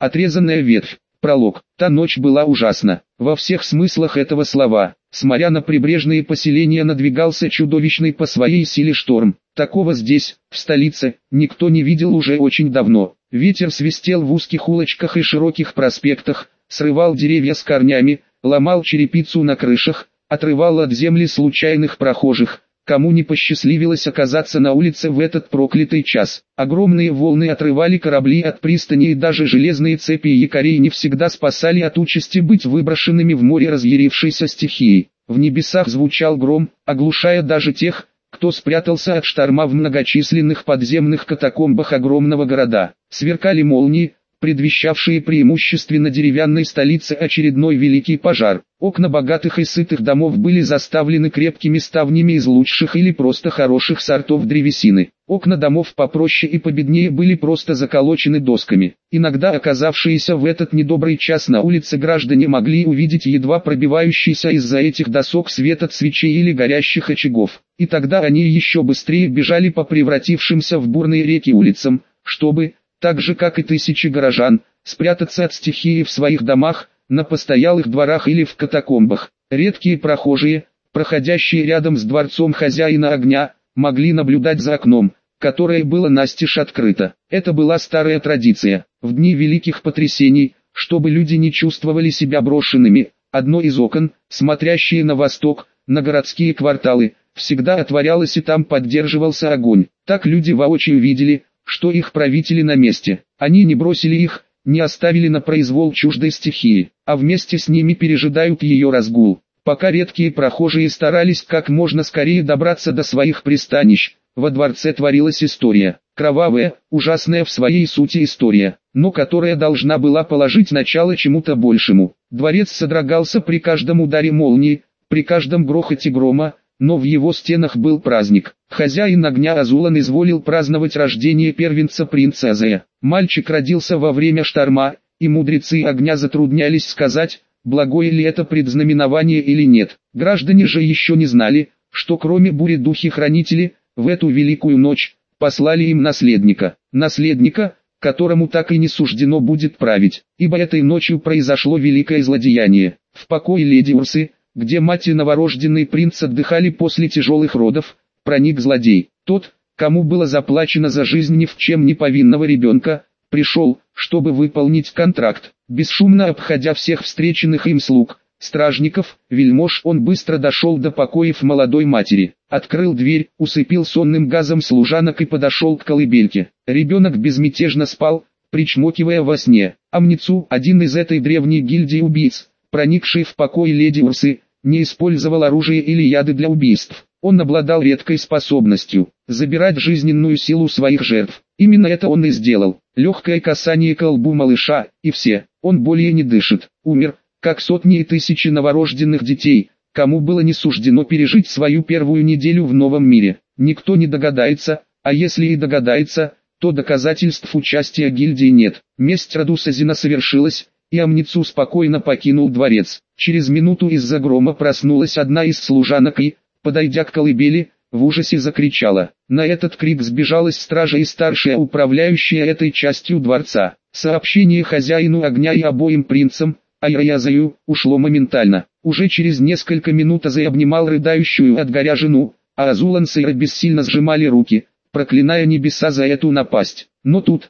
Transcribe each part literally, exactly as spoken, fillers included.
Отрезанная ветвь. Пролог. Та ночь была ужасна. Во всех смыслах этого слова. С моря на прибрежные поселения надвигался чудовищный по своей силе шторм. Такого здесь, в столице, никто не видел уже очень давно. Ветер свистел в узких улочках и широких проспектах, срывал деревья с корнями, ломал черепицу на крышах, отрывал от земли случайных прохожих, кому не посчастливилось оказаться на улице в этот проклятый час. Огромные волны отрывали корабли от пристани, и даже железные цепи якорей не всегда спасали от участи быть выброшенными в море разъярившейся стихией. В небесах звучал гром, оглушая даже тех, кто спрятался от шторма в многочисленных подземных катакомбах огромного города. Сверкали молнии, предвещавшие преимущественно деревянной столице очередной великий пожар. Окна богатых и сытых домов были заставлены крепкими ставнями из лучших или просто хороших сортов древесины. Окна домов попроще и победнее были просто заколочены досками. Иногда оказавшиеся в этот недобрый час на улице граждане могли увидеть едва пробивающийся из-за этих досок свет от свечей или горящих очагов. И тогда они еще быстрее бежали по превратившимся в бурные реки улицам, чтобы, так же как и тысячи горожан, спрятаться от стихии в своих домах, на постоялых дворах или в катакомбах. Редкие прохожие, проходящие рядом с дворцом хозяина огня, могли наблюдать за окном, которое было настежь открыто. Это была старая традиция. В дни великих потрясений, чтобы люди не чувствовали себя брошенными, одно из окон, смотрящее на восток, на городские кварталы, всегда отворялось и там поддерживался огонь. Так люди воочию видели, что их правители на месте. Они не бросили их, не оставили на произвол чуждой стихии, а вместе с ними пережидают ее разгул. Пока редкие прохожие старались как можно скорее добраться до своих пристанищ, во дворце творилась история. Кровавая, ужасная в своей сути история, но которая должна была положить начало чему-то большему. Дворец содрогался при каждом ударе молнии, при каждом грохоте грома, но в его стенах был праздник. Хозяин огня Азулан изволил праздновать рождение первенца принца Азея. Мальчик родился во время шторма, и мудрецы огня затруднялись сказать, благое ли это предзнаменование или нет. Граждане же еще не знали, что кроме бури духи-хранители, в эту великую ночь, послали им наследника. Наследника, которому так и не суждено будет править, ибо этой ночью произошло великое злодеяние. В покое леди Урсы, где мать и новорожденный принц отдыхали после тяжелых родов, проник злодей. Тот, кому было заплачено за жизнь ни в чем не повинного ребенка, пришел, чтобы выполнить контракт. Бесшумно обходя всех встреченных им слуг, стражников, вельмож, он быстро дошел до покоев молодой матери. Открыл дверь, усыпил сонным газом служанок и подошел к колыбельке. Ребенок безмятежно спал, причмокивая во сне. Амницу, один из этой древней гильдии убийц, проникший в покой леди Урсы, не использовал оружие или яды для убийств. Он обладал редкой способностью забирать жизненную силу своих жертв. Именно это он и сделал. Легкое касание к лбу малыша, и все, он более не дышит. Умер, как сотни и тысячи новорожденных детей, кому было не суждено пережить свою первую неделю в новом мире. Никто не догадается, а если и догадается, то доказательств участия гильдии нет. Месть Радусазина совершилась, и Амницу спокойно покинул дворец. Через минуту из-за грома проснулась одна из служанок и, подойдя к колыбели, в ужасе закричала. На этот крик сбежалась стража и старшая управляющая этой частью дворца. Сообщение хозяину огня и обоим принцам, Айраязаю, ушло моментально. Уже через несколько минут Азай обнимал рыдающую от горя жену, а Азулан с Айра бессильно сжимали руки, проклиная небеса за эту напасть. Но тут,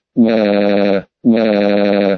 уа, уа,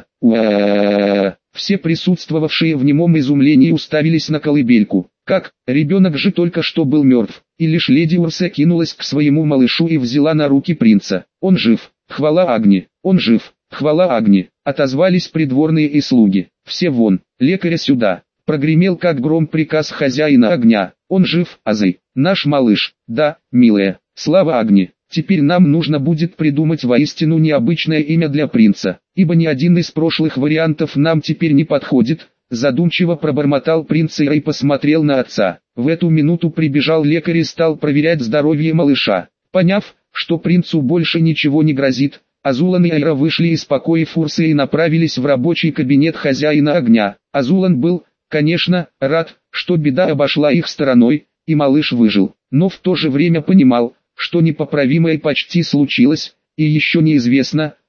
уа, все присутствовавшие в немом изумлении уставились на колыбельку. Как, ребенок же только что был мертв, и лишь леди Урса кинулась к своему малышу и взяла на руки принца. Он жив, хвала Агни, он жив, хвала Агни, отозвались придворные и слуги. Все вон, лекаря сюда. Прогремел как гром приказ хозяина огня. Он жив, Азай, наш малыш. Да, милая, слава Агни. Теперь нам нужно будет придумать воистину необычное имя для принца, ибо ни один из прошлых вариантов нам теперь не подходит. Задумчиво пробормотал принц и посмотрел на отца. В эту минуту прибежал лекарь и стал проверять здоровье малыша. Поняв, что принцу больше ничего не грозит, Азулан и Айра вышли из покоев Урсы и направились в рабочий кабинет хозяина огня. Азулан был, конечно, рад, что беда обошла их стороной, и малыш выжил, но в то же время понимал, что непоправимое почти случилось, и еще неизвестно,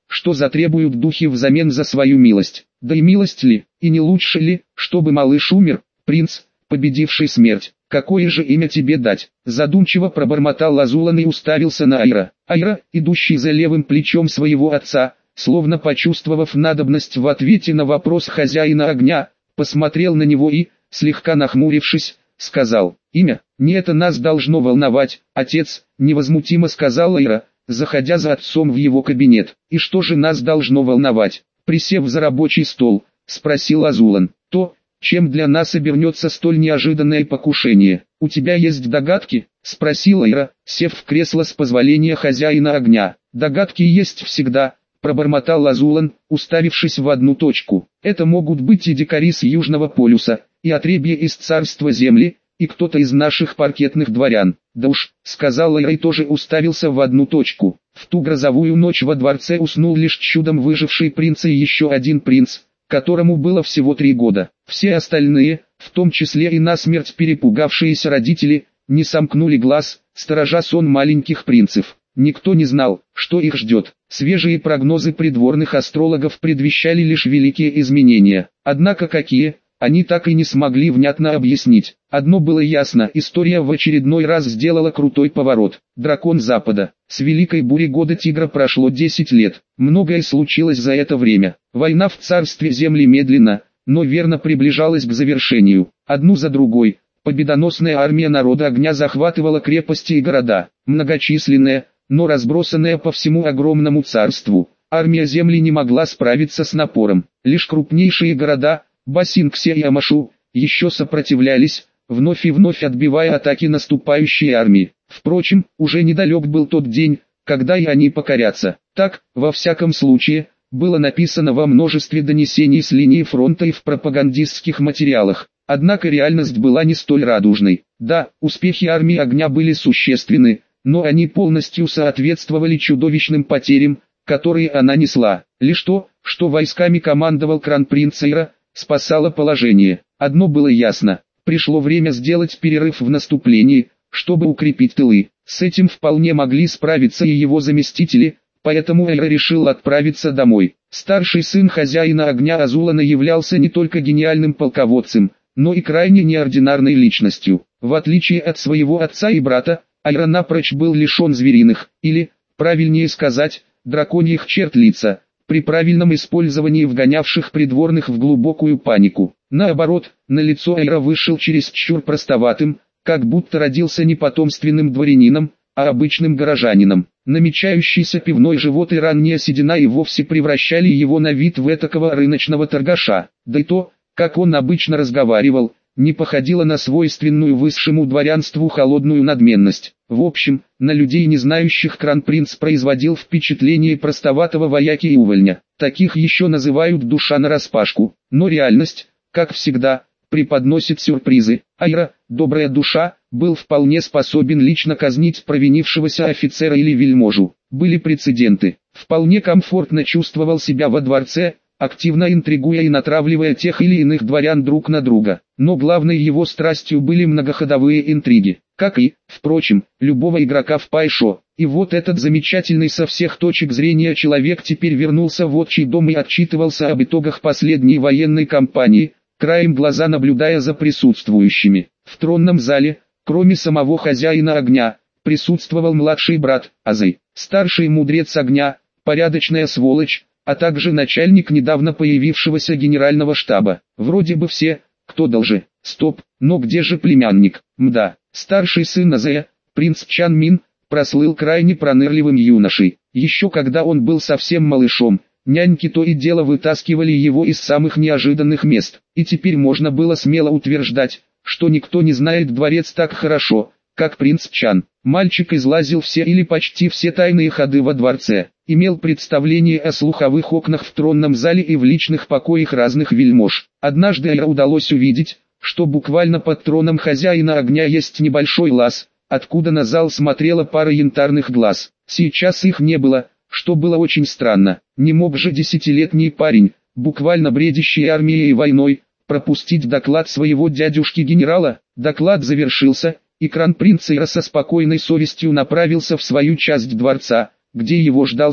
что затребуют духи взамен за свою милость. Да и милость ли, и не лучше ли, чтобы малыш умер, принц, победивший смерть? Какое же имя тебе дать? Задумчиво пробормотал Лазулан и уставился на Айра. Айра, идущий за левым плечом своего отца, словно почувствовав надобность в ответе на вопрос хозяина огня, посмотрел на него и, слегка нахмурившись, сказал: «Имя, не это нас должно волновать, отец», — невозмутимо сказал Айра, заходя за отцом в его кабинет. «И что же нас должно волновать?» Присев за рабочий стол, спросил Азулан. «То, чем для нас обернется столь неожиданное покушение. У тебя есть догадки?» — спросил Айра, сев в кресло с позволения хозяина огня. «Догадки есть всегда», — пробормотал Азулан, уставившись в одну точку. «Это могут быть и дикари с Южного полюса, и отребья из царства земли, и кто-то из наших паркетных дворян». «Да уж», — сказал Айра и тоже уставился в одну точку. В ту грозовую ночь во дворце уснул лишь чудом выживший принц и еще один принц, которому было всего три года. Все остальные, в том числе и насмерть перепугавшиеся родители, не сомкнули глаз, сторожа сон маленьких принцев. Никто не знал, что их ждет. Свежие прогнозы придворных астрологов предвещали лишь великие изменения. Однако какие, они так и не смогли внятно объяснить. Одно было ясно: история в очередной раз сделала крутой поворот. Дракон Запада. С Великой бури года Тигра прошло десять лет. Многое случилось за это время. Война в царстве земли медленно, но верно приближалась к завершению. Одну за другой, победоносная армия народа огня захватывала крепости и города. Многочисленная, но разбросанная по всему огромному царству, армия земли не могла справиться с напором. Лишь крупнейшие города, Басинксе и Амашу, еще сопротивлялись, вновь и вновь отбивая атаки наступающей армии. Впрочем, уже недалек был тот день, когда и они покорятся. Так, во всяком случае, было написано во множестве донесений с линии фронта и в пропагандистских материалах. Однако реальность была не столь радужной. Да, успехи армии огня были существенны, но они полностью соответствовали чудовищным потерям, которые она несла. Лишь то, что войсками командовал кронпринц Айра, спасало положение. Одно было ясно: пришло время сделать перерыв в наступлении, чтобы укрепить тылы. С этим вполне могли справиться и его заместители, поэтому Айра решил отправиться домой. Старший сын хозяина огня Азулана являлся не только гениальным полководцем, но и крайне неординарной личностью. В отличие от своего отца и брата, Айра напрочь был лишен звериных, или, правильнее сказать, драконьих черт лица, при правильном использовании вгонявших придворных в глубокую панику. Наоборот, на лицо Айра вышел чересчур простоватым, как будто родился не потомственным дворянином, а обычным горожанином. Намечающийся пивной живот и ранняя седина и вовсе превращали его на вид в этакого рыночного торгаша. Да и то, как он обычно разговаривал, не походило на свойственную высшему дворянству холодную надменность. В общем, на людей, не знающих, кронпринц производил впечатление простоватого вояки и увольня. Таких еще называют душа нараспашку. Но реальность, как всегда, преподносит сюрпризы. Айра, добрая душа, был вполне способен лично казнить провинившегося офицера или вельможу. Были прецеденты. Вполне комфортно чувствовал себя во дворце, активно интригуя и натравливая тех или иных дворян друг на друга. Но главной его страстью были многоходовые интриги, как и, впрочем, любого игрока в Пайшо. И вот этот замечательный со всех точек зрения человек теперь вернулся в отчий дом и отчитывался об итогах последней военной кампании, краем глаза наблюдая за присутствующими. В тронном зале, кроме самого хозяина огня, присутствовал младший брат, Азай, старший мудрец огня, порядочная сволочь, а также начальник недавно появившегося генерального штаба. Вроде бы все, кто должен. Стоп, но где же племянник? Мда, старший сын Азая, принц Чан Мин, прослыл крайне пронырливым юношей. Еще когда он был совсем малышом, няньки то и дело вытаскивали его из самых неожиданных мест. И теперь можно было смело утверждать, что никто не знает дворец так хорошо, как принц Чан. Мальчик излазил все или почти все тайные ходы во дворце, имел представление о слуховых окнах в тронном зале и в личных покоях разных вельмож. Однажды Айра удалось увидеть, что буквально под троном хозяина огня есть небольшой лаз, откуда на зал смотрела пара янтарных глаз. Сейчас их не было, что было очень странно. Не мог же десятилетний парень, буквально бредящий армией и войной, пропустить доклад своего дядюшки-генерала. Доклад завершился, и кронпринц Айра со спокойной совестью направился в свою часть дворца, где его ждал сын.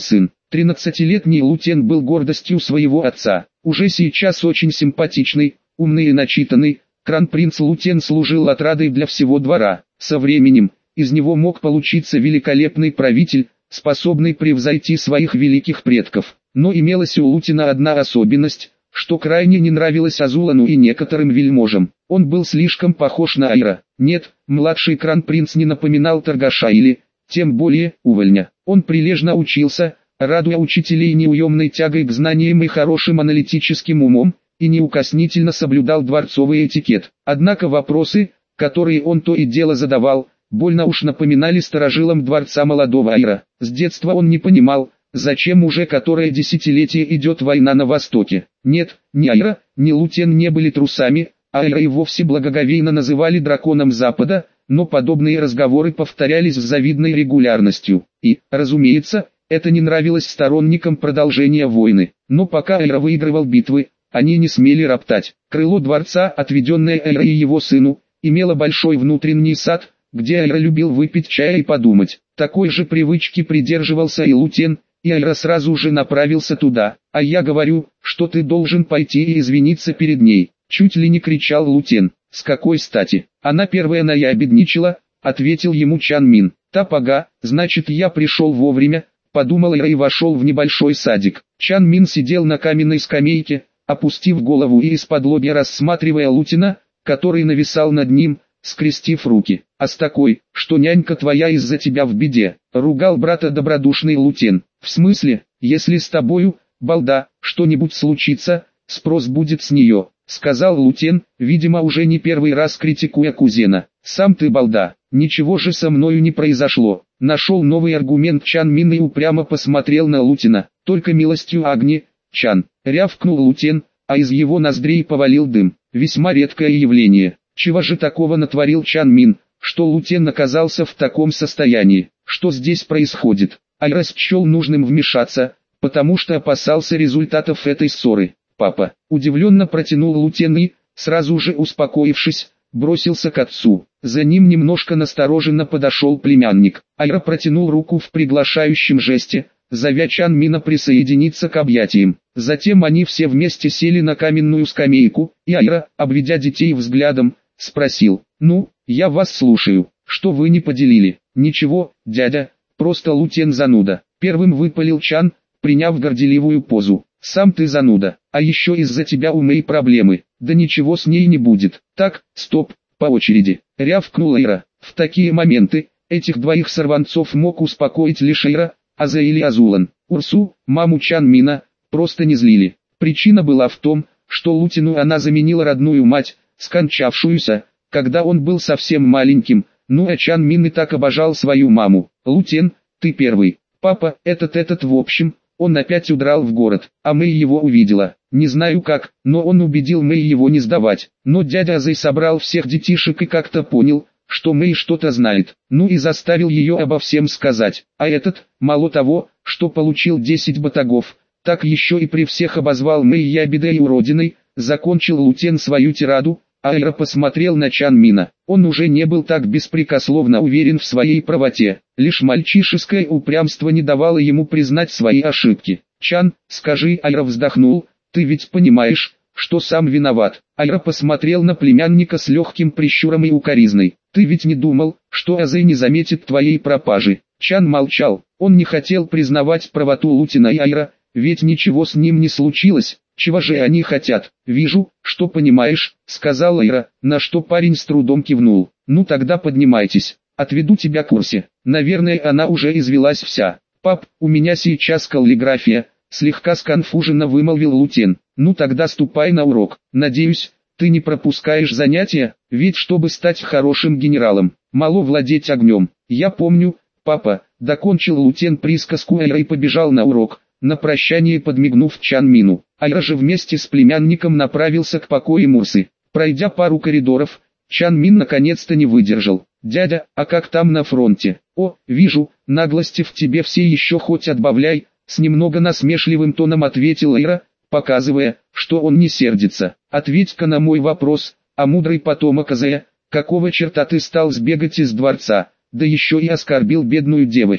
Тринадцатилетний Лутен был гордостью своего отца. Уже сейчас очень симпатичный, умный и начитанный, кронпринц Лутен служил отрадой для всего двора. Со временем, из него мог получиться великолепный правитель, способный превзойти своих великих предков. Но имелась у Лутена одна особенность, что крайне не нравилось Азулану и некоторым вельможам. Он был слишком похож на Айра. Нет, младший кронпринц не напоминал торгаша или, тем более, увольня. Он прилежно учился, радуя учителей неуемной тягой к знаниям и хорошим аналитическим умом, и неукоснительно соблюдал дворцовый этикет. Однако вопросы, которые он то и дело задавал, больно уж напоминали старожилам дворца молодого Айра. С детства он не понимал, зачем уже которое десятилетие идет война на Востоке. Нет, ни Айра, ни Лутен не были трусами, а Айра и вовсе благоговейно называли драконом Запада, но подобные разговоры повторялись с завидной регулярностью. И, разумеется, это не нравилось сторонникам продолжения войны. Но пока Айра выигрывал битвы, они не смели роптать. Крыло дворца, отведенное Айра и его сыну, имело большой внутренний сад, где Айра любил выпить чая и подумать. Такой же привычки придерживался и Лутен, и Айра сразу же направился туда. «А я говорю, что ты должен пойти и извиниться перед ней», — чуть ли не кричал Лутен. «С какой стати? Она первая наябедничала», — ответил ему Чан Мин. «Тапага, значит я пришел вовремя», — подумал Айра и вошел в небольшой садик. Чан Мин сидел на каменной скамейке, опустив голову и из-под лобья рассматривая Лутена, который нависал над ним, скрестив руки. «А с такой, что нянька твоя из-за тебя в беде», — ругал брата добродушный Лутен. «В смысле, если с тобою, балда, что-нибудь случится, спрос будет с нее», — сказал Лутен, видимо уже не первый раз критикуя кузена. «Сам ты балда, ничего же со мною не произошло». Нашел новый аргумент Чан Мин и упрямо посмотрел на Лутена. «Только милостью Агни, Чан», — рявкнул Лутен, а из его ноздрей повалил дым. Весьма редкое явление. Чего же такого натворил Чан Мин, что Лутен оказался в таком состоянии? Что здесь происходит? Айра счел нужным вмешаться, потому что опасался результатов этой ссоры. «Папа», — удивленно протянул Лутен и, сразу же успокоившись, бросился к отцу. За ним немножко настороженно подошел племянник. Айра протянул руку в приглашающем жесте, зовя Чан Мина присоединиться к объятиям. Затем они все вместе сели на каменную скамейку, и Айра, обведя детей взглядом, спросил: «Ну, я вас слушаю, что вы не поделили?» «Ничего, дядя, просто Лутен зануда», — первым выпалил Чан, приняв горделивую позу. «Сам ты зануда, а еще из-за тебя у Мэй проблемы». «Да ничего с ней не будет». «Так, стоп, по очереди», — рявкнул Айра. В такие моменты, этих двоих сорванцов мог успокоить лишь Айра, Аза или Азулан. Урсу, маму Чан Мина, просто не злили. Причина была в том, что Лутену она заменила родную мать, скончавшуюся, когда он был совсем маленьким, ну а Чан Мин и так обожал свою маму. «Лутен, ты первый. Папа, этот-этот в общем...» Он опять удрал в город, а Мэй его увидела. Не знаю как, но он убедил Мэй его не сдавать. Но дядя Азай собрал всех детишек и как-то понял, что Мэй что-то знает. Ну и заставил ее обо всем сказать. А этот, мало того, что получил десять батагов, так еще и при всех обозвал Мэй ябедой и уродиной. Закончил Лутен свою тираду, а Айра посмотрел на Чан Мина. Он уже не был так беспрекословно уверен в своей правоте. Лишь мальчишеское упрямство не давало ему признать свои ошибки. «Чан, скажи», — Айра вздохнул, — «ты ведь понимаешь, что сам виноват». Айра посмотрел на племянника с легким прищуром и укоризной. «Ты ведь не думал, что Азай не заметит твоей пропажи?» Чан молчал. Он не хотел признавать правоту Лутена и Айра, ведь ничего с ним не случилось. «Чего же они хотят?» «Вижу, что понимаешь», — сказал Айра, на что парень с трудом кивнул. «Ну тогда поднимайтесь, отведу тебя к Урсе. Наверное, она уже извелась вся». «Пап, у меня сейчас каллиграфия», — слегка сконфуженно вымолвил Лутен. «Ну тогда ступай на урок. Надеюсь, ты не пропускаешь занятия, ведь чтобы стать хорошим генералом, мало владеть огнем». «Я помню, папа», — докончил Лутен присказку Айра и побежал на урок, на прощание подмигнув Чан Мину. Айра же вместе с племянником направился к покоям Урсы. Пройдя пару коридоров, Чан Мин наконец-то не выдержал. «Дядя, а как там на фронте?» «О, вижу, наглости в тебе все еще хоть отбавляй», — с немного насмешливым тоном ответил Айра, показывая, что он не сердится. «Ответь-ка на мой вопрос, а мудрый потомок Азая, какого черта ты стал сбегать из дворца, да еще и оскорбил бедную девочку?»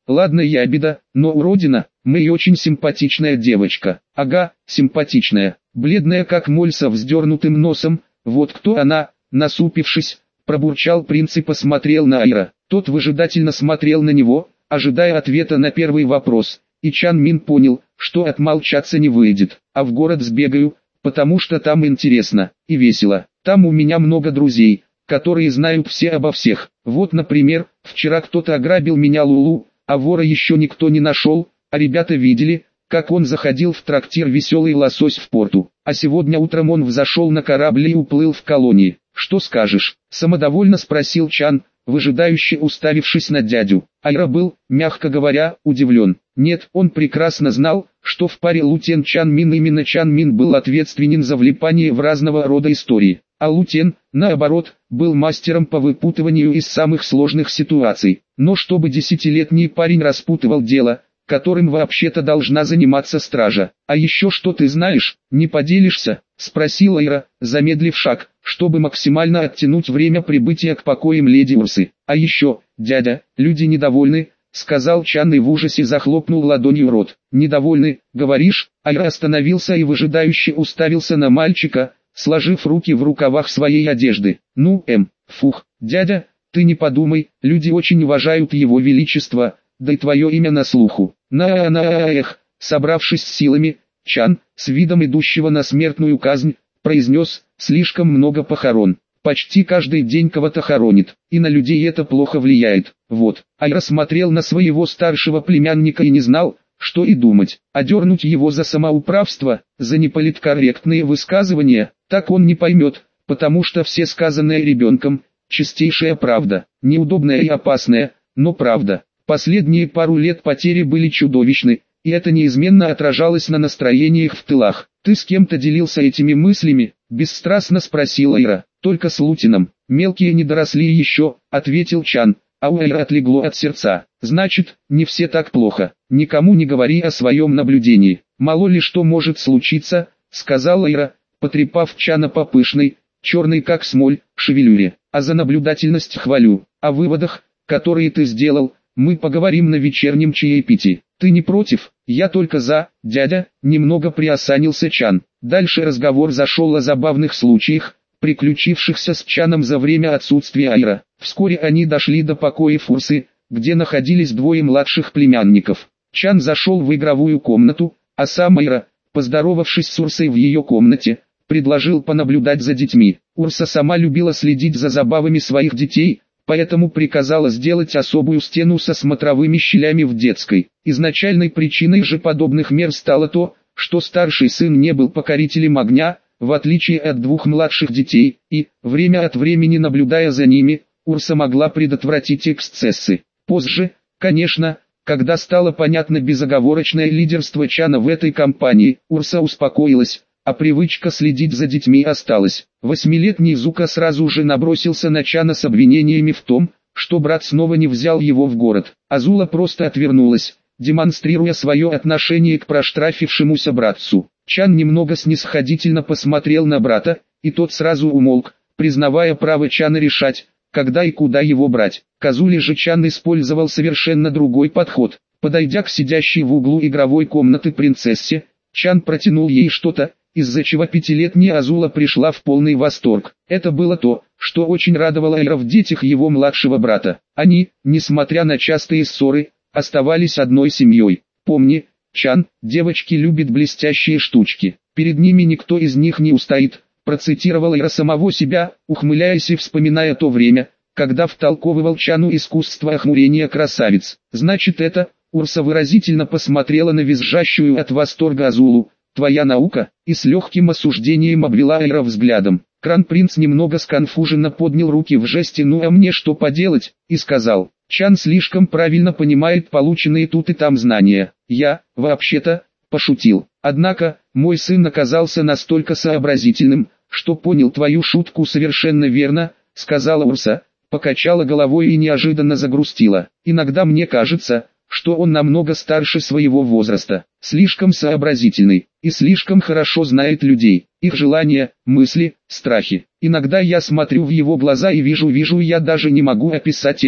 ладно ябеда, но уродина, Мэй очень симпатичная девочка. Ага, симпатичная, бледная как моль со вздернутым носом, вот кто она, насупившись, пробурчал принц и посмотрел на Айра. Тот выжидательно смотрел на него, ожидая ответа на первый вопрос, и Чан Мин понял, что отмолчаться не выйдет. А в город сбегаю, потому что там интересно и весело. Там у меня много друзей, которые знают все обо всех. Вот, например, вчера кто-то ограбил меня Лулу, а вора еще никто не нашел, а ребята видели, как он заходил в трактир «Веселый лосось» в порту. А сегодня утром он взошел на корабль и уплыл в колонии. Что скажешь? Самодовольно спросил Чан, выжидающе уставившись на дядю. Айра был, мягко говоря, удивлен. Нет, он прекрасно знал, что в паре Лутен Чан Мин именно Чан Мин был ответственен за влипание в разного рода истории. А Лутен, наоборот, был мастером по выпутыванию из самых сложных ситуаций. Но чтобы десятилетний парень распутывал дело, которым вообще-то должна заниматься стража. А еще что ты знаешь, не поделишься? Спросила Айра, замедлив шаг, чтобы максимально оттянуть время прибытия к покоям леди Урсы. А еще, дядя, люди недовольны, сказал Чан и в ужасе захлопнул ладонью рот. Недовольны, говоришь? Айра остановился и выжидающе уставился на мальчика, сложив руки в рукавах своей одежды. Ну, эм, фух, дядя, ты не подумай, люди очень уважают его величество, да и твое имя на слуху. На-на-эх, собравшись с силами, Чан, с видом идущего на смертную казнь, произнес, слишком много похорон. Почти каждый день кого-то хоронит, и на людей это плохо влияет. Вот, Айра смотрел на своего старшего племянника и не знал, что и думать. Одернуть его за самоуправство, за неполиткорректные высказывания, так он не поймет, потому что все сказанное ребенком, чистейшая правда, неудобная и опасная, но правда. Последние пару лет потери были чудовищны, и это неизменно отражалось на настроениях в тылах. «Ты с кем-то делился этими мыслями?» – бесстрастно спросила Айра. «Только с Лутином. Мелкие не доросли еще», – ответил Чан, а у Айры отлегло от сердца. «Значит, не все так плохо. Никому не говори о своем наблюдении. Мало ли что может случиться», – сказала Айра, потрепав Чана по пышной, черной как смоль, шевелюре. «А за наблюдательность хвалю. О выводах, которые ты сделал, мы поговорим на вечернем чаепитии. Ты не против?» «Я только за, дядя», немного приосанился Чан. Дальше разговор зашел о забавных случаях, приключившихся с Чаном за время отсутствия Айра. Вскоре они дошли до покоев Урсы, где находились двое младших племянников. Чан зашел в игровую комнату, а сам Айра, поздоровавшись с Урсой в ее комнате, предложил понаблюдать за детьми. Урса сама любила следить за забавами своих детей, поэтому приказала сделать особую стену со смотровыми щелями в детской. Изначальной причиной же подобных мер стало то, что старший сын не был покорителем огня, в отличие от двух младших детей, и, время от времени наблюдая за ними, Урса могла предотвратить эксцессы. Позже, конечно, когда стало понятно безоговорочное лидерство Чана в этой кампании, Урса успокоилась, а привычка следить за детьми осталась. Восьмилетний Зука сразу же набросился на Чана с обвинениями в том, что брат снова не взял его в город. Азула просто отвернулась, демонстрируя свое отношение к проштрафившемуся братцу. Чан немного снисходительно посмотрел на брата, и тот сразу умолк, признавая право Чана решать, когда и куда его брать. К Азуле же Чан использовал совершенно другой подход. Подойдя к сидящей в углу игровой комнаты принцессе, Чан протянул ей что-то, из-за чего пятилетняя Азула пришла в полный восторг. Это было то, что очень радовало Айра в детях его младшего брата. Они, несмотря на частые ссоры, оставались одной семьей. «Помни, Чан, девочки любят блестящие штучки. Перед ними никто из них не устоит», процитировал Айра самого себя, ухмыляясь и вспоминая то время, когда втолковывал Чану искусство охмурения красавиц. «Значит это...» Урса выразительно посмотрела на визжащую от восторга Азулу. «Твоя наука?» И с легким осуждением обвела Айра взглядом. Кран-принц немного сконфуженно поднял руки в жесте «ну а мне что поделать?» и сказал: «Чан слишком правильно понимает полученные тут и там знания. Я, вообще-то, пошутил. Однако, мой сын оказался настолько сообразительным, что понял твою шутку совершенно верно», сказала Урса, покачала головой и неожиданно загрустила. «Иногда мне кажется, что он намного старше своего возраста, слишком сообразительный, и слишком хорошо знает людей, их желания, мысли, страхи. Иногда я смотрю в его глаза и вижу-вижу, я даже не могу описать это»,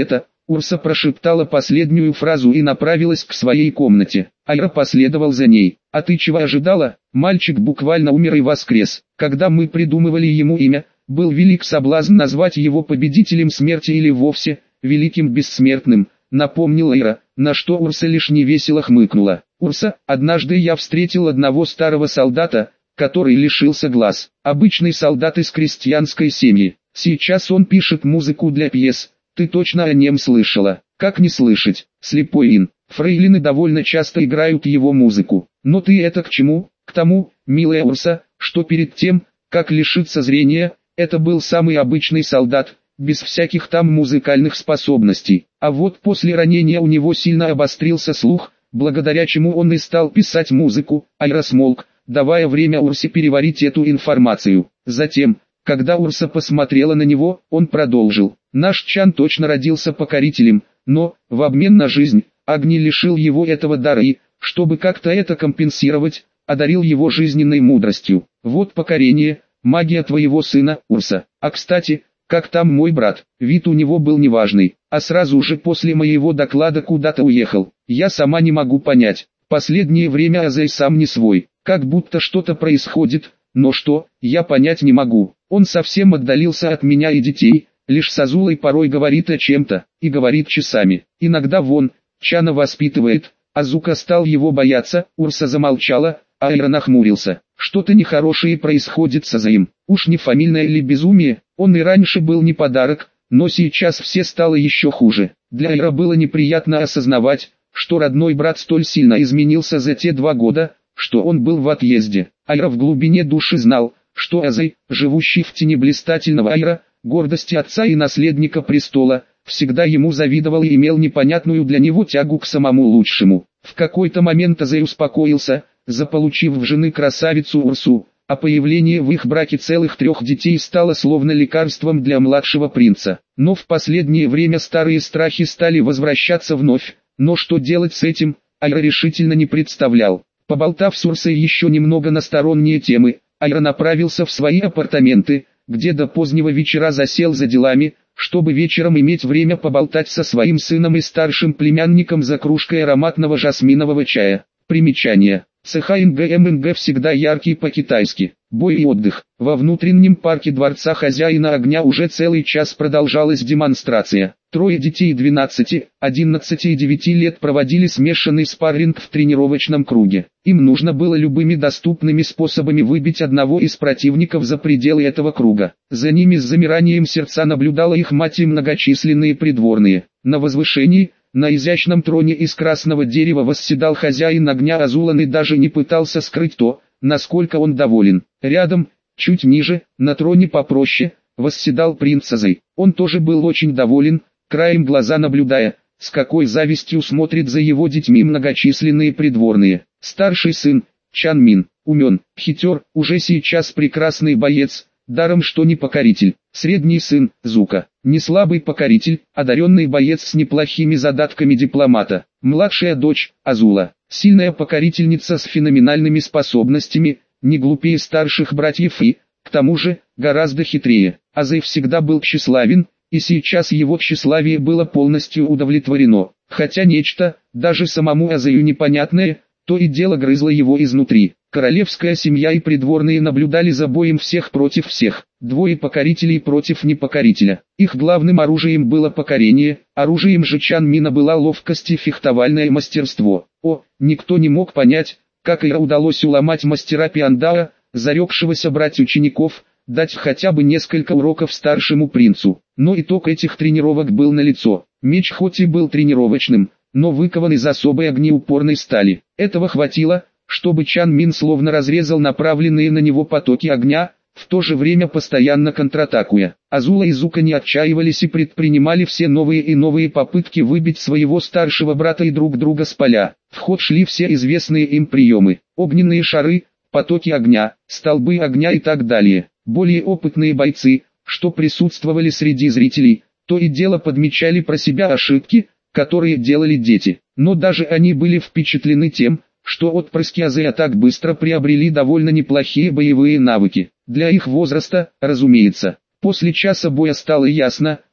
Урса прошептала последнюю фразу и направилась к своей комнате. Айра последовал за ней. «А ты чего ожидала? Мальчик буквально умер и воскрес. Когда мы придумывали ему имя, был велик соблазн назвать его победителем смерти или вовсе великим бессмертным», напомнила Айра, на что Урса лишь невесело хмыкнула. «Урса, однажды я встретил одного старого солдата, который лишился глаз. Обычный солдат из крестьянской семьи. Сейчас он пишет музыку для пьес. Ты точно о нем слышала?» «Как не слышать? Слепой Ин. Фрейлины довольно часто играют его музыку. Но ты это к чему?» «К тому, милая Урса, что перед тем, как лишиться зрения, это был самый обычный солдат, без всяких там музыкальных способностей. А вот после ранения у него сильно обострился слух, благодаря чему он и стал писать музыку». Айра смолк, давая время Урсе переварить эту информацию. Затем, когда Урса посмотрела на него, он продолжил. «Наш Чан точно родился покорителем, но, в обмен на жизнь, Агни лишил его этого дара и, чтобы как-то это компенсировать, одарил его жизненной мудростью. Вот покорение, магия твоего сына, Урса. А кстати, как там мой брат?» Вид у него был неважный, а сразу же после моего доклада куда-то уехал. Я сама не могу понять. Последнее время Азей сам не свой, как будто что-то происходит, но что, я понять не могу. Он совсем отдалился от меня и детей, лишь с Азулой порой говорит о чем-то, и говорит часами. Иногда вон, Чана воспитывает, Азука стал его бояться. Урса замолчала, а Айра нахмурился. Что-то нехорошее происходит с Азаем. Уж не фамильное ли безумие? Он и раньше был не подарок, но сейчас все стало еще хуже. Для Айра было неприятно осознавать, что родной брат столь сильно изменился за те два года, что он был в отъезде. Айра в глубине души знал, что Азай, живущий в тени блистательного Айра, гордости отца и наследника престола, всегда ему завидовал и имел непонятную для него тягу к самому лучшему. В какой-то момент Азай успокоился, заполучив в жены красавицу Урсу, а появление в их браке целых трех детей стало словно лекарством для младшего принца. Но в последнее время старые страхи стали возвращаться вновь, но что делать с этим, Айра решительно не представлял. Поболтав с Урсой еще немного на сторонние темы, Айра направился в свои апартаменты, где до позднего вечера засел за делами, чтобы вечером иметь время поболтать со своим сыном и старшим племянником за кружкой ароматного жасминового чая. Примечание. ЦХНГМНГ всегда яркий по-китайски. Бой и отдых. Во внутреннем парке Дворца Хозяина Огня уже целый час продолжалась демонстрация. Трое детей двенадцати, одиннадцати и девяти лет проводили смешанный спарринг в тренировочном круге. Им нужно было любыми доступными способами выбить одного из противников за пределы этого круга. За ними с замиранием сердца наблюдала их мать и многочисленные придворные. На возвышении, на изящном троне из красного дерева восседал хозяин Огня Азулан и даже не пытался скрыть то, насколько он доволен. Рядом, чуть ниже, на троне попроще, восседал принц Азай. Он тоже был очень доволен, краем глаза наблюдая, с какой завистью смотрят за его детьми многочисленные придворные. Старший сын, Чан Мин, умен, хитер, уже сейчас прекрасный боец, даром что не покоритель. Средний сын, Зука, не слабый покоритель, одаренный боец с неплохими задатками дипломата. Младшая дочь, Азула, сильная покорительница с феноменальными способностями, не глупее старших братьев и, к тому же, гораздо хитрее. Азай всегда был тщеславен, и сейчас его тщеславие было полностью удовлетворено. Хотя нечто, даже самому Азаю непонятное, то и дело грызло его изнутри. Королевская семья и придворные наблюдали за боем всех против всех. Двое покорителей против непокорителя. Их главным оружием было покорение, оружием же Чан Мина была ловкость и фехтовальное мастерство. О, никто не мог понять, как Айра удалось уломать мастера Пиандаа, зарекшегося брать учеников, дать хотя бы несколько уроков старшему принцу. Но итог этих тренировок был налицо. Меч хоть и был тренировочным, но выкован из особой огнеупорной стали. Этого хватило, чтобы Чан Мин словно разрезал направленные на него потоки огня, в то же время постоянно контратакуя. Азула и Зука не отчаивались и предпринимали все новые и новые попытки выбить своего старшего брата и друг друга с поля. В ход шли все известные им приемы: огненные шары, потоки огня, столбы огня и так далее. Более опытные бойцы, что присутствовали среди зрителей, то и дело подмечали про себя ошибки, которые делали дети. Но даже они были впечатлены тем, что отпрыски Азея так быстро приобрели довольно неплохие боевые навыки. Для их возраста, разумеется. После часа боя стало ясно,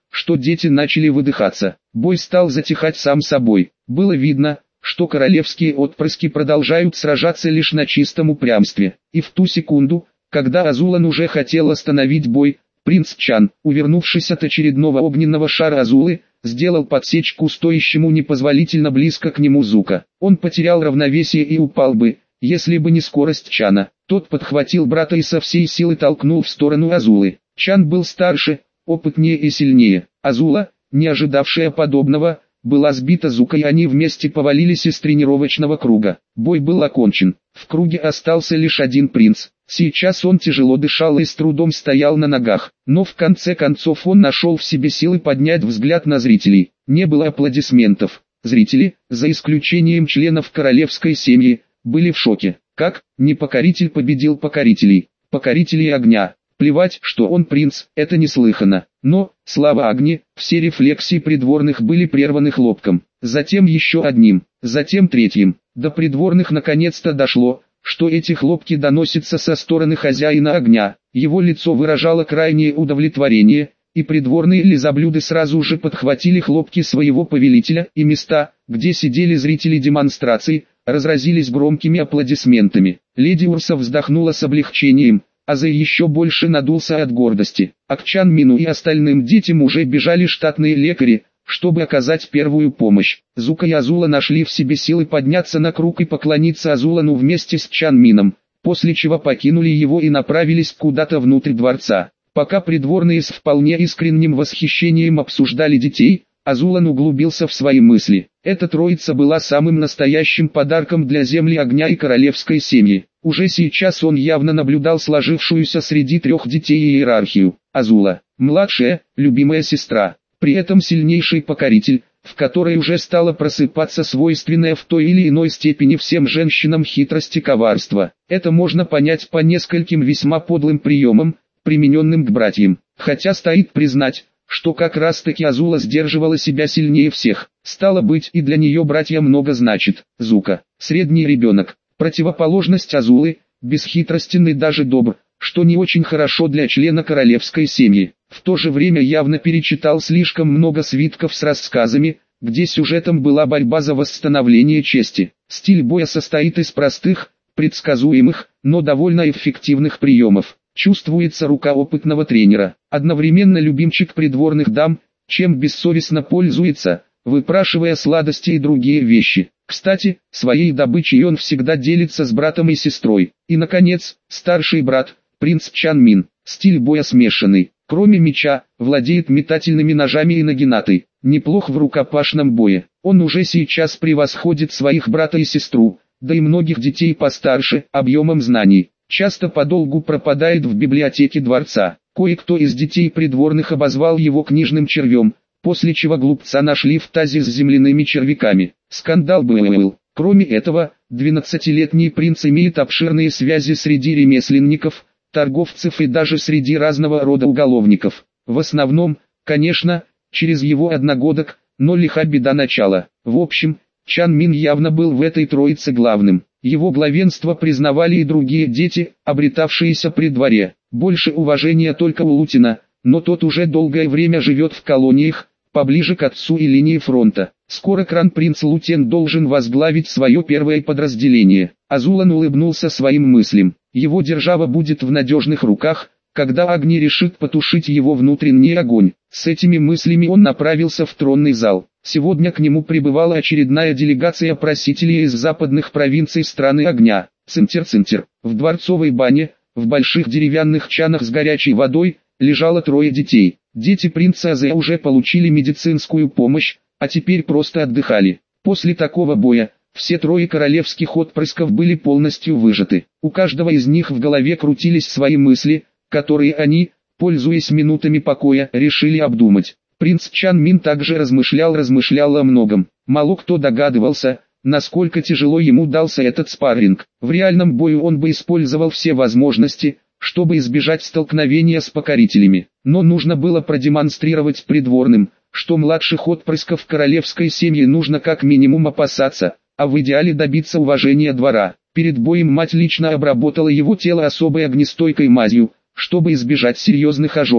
что дети начали выдыхаться. Бой стал затихать сам собой. Было видно, что королевские отпрыски продолжают сражаться лишь на чистом упрямстве. И в ту секунду, когда Азулан уже хотел остановить бой, принц Чан, увернувшись от очередного огненного шара Азулы, сделал подсечку стоящему непозволительно близко к нему Зука. Он потерял равновесие и упал бы, если бы не скорость Чана. Тот подхватил брата и со всей силы толкнул в сторону Азулы. Чан был старше, опытнее и сильнее. Азула, не ожидавшая подобного, была сбита Зукой, и они вместе повалились из тренировочного круга. Бой был окончен. В круге остался лишь один принц. Сейчас он тяжело дышал и с трудом стоял на ногах. Но в конце концов он нашел в себе силы поднять взгляд на зрителей. Не было аплодисментов. Зрители, за исключением членов королевской семьи, были в шоке. Как? Непокоритель победил покорителей. Покорителей огня. Плевать, что он принц, это неслыханно. Но, слава Агни, все рефлексии придворных были прерваны хлопком. Затем еще одним, затем третьим. До придворных наконец-то дошло, что эти хлопки доносятся со стороны хозяина огня. Его лицо выражало крайнее удовлетворение, и придворные лизоблюды сразу же подхватили хлопки своего повелителя, и места, где сидели зрители демонстрации, разразились громкими аплодисментами. Леди Урса вздохнула с облегчением, а Зэй еще больше надулся от гордости. А к Чан Мину и остальным детям уже бежали штатные лекари, чтобы оказать первую помощь. Зука и Азула нашли в себе силы подняться на круг и поклониться Азулану вместе с Чан Мином, после чего покинули его и направились куда-то внутрь дворца. Пока придворные с вполне искренним восхищением обсуждали детей, Азулан углубился в свои мысли. Эта троица была самым настоящим подарком для земли огня и королевской семьи. Уже сейчас он явно наблюдал сложившуюся среди трех детей иерархию. Азула, младшая, любимая сестра, при этом сильнейший покоритель, в которой уже стало просыпаться свойственное в той или иной степени всем женщинам хитрость и коварство. Это можно понять по нескольким весьма подлым приемам, примененным к братьям. Хотя стоит признать, что как раз таки Азула сдерживала себя сильнее всех. Стало быть, и для нее братья много значит. Зука, средний ребенок, противоположность Азулы, бесхитростен и даже добр, что не очень хорошо для члена королевской семьи. В то же время явно перечитал слишком много свитков с рассказами, где сюжетом была борьба за восстановление чести. Стиль боя состоит из простых, предсказуемых, но довольно эффективных приемов. Чувствуется рука опытного тренера, одновременно любимчик придворных дам, чем бессовестно пользуется, выпрашивая сладости и другие вещи. Кстати, своей добычей он всегда делится с братом и сестрой. И наконец, старший брат, принц Чан Мин, стиль боя смешанный. Кроме меча, владеет метательными ножами и нагинатой. Неплох в рукопашном бое. Он уже сейчас превосходит своих брата и сестру, да и многих детей постарше, объемом знаний. Часто подолгу пропадает в библиотеке дворца. Кое-кто из детей придворных обозвал его книжным червем, после чего глупца нашли в тазе с земляными червяками. Скандал был. Кроме этого, двенадцатилетний принц имеет обширные связи среди ремесленников, торговцев и даже среди разного рода уголовников. В основном, конечно, через его одногодок, но лиха беда начала. В общем, Чан Мин явно был в этой троице главным. Его главенство признавали и другие дети, обретавшиеся при дворе. Больше уважения только у Лутина, но тот уже долгое время живет в колониях, поближе к отцу и линии фронта. Скоро кронпринц Лутен должен возглавить свое первое подразделение. Азулан улыбнулся своим мыслям. Его держава будет в надежных руках, когда Агни решит потушить его внутренний огонь. С этими мыслями он направился в тронный зал. Сегодня к нему прибывала очередная делегация просителей из западных провинций страны огня. Цинтер-цинтер. В дворцовой бане, в больших деревянных чанах с горячей водой, лежало трое детей. Дети принца Азея уже получили медицинскую помощь, а теперь просто отдыхали. После такого боя, все трое королевских отпрысков были полностью выжаты. У каждого из них в голове крутились свои мысли, которые они, пользуясь минутами покоя, решили обдумать. Принц Чан Мин также размышлял-размышлял о многом. Мало кто догадывался, насколько тяжело ему дался этот спарринг. В реальном бою он бы использовал все возможности, чтобы избежать столкновения с покорителями. Но нужно было продемонстрировать придворным, что младших отпрысков королевской семьи нужно как минимум опасаться, а в идеале добиться уважения двора. Перед боем мать лично обработала его тело особой огнестойкой мазью, чтобы избежать серьезных ожогов.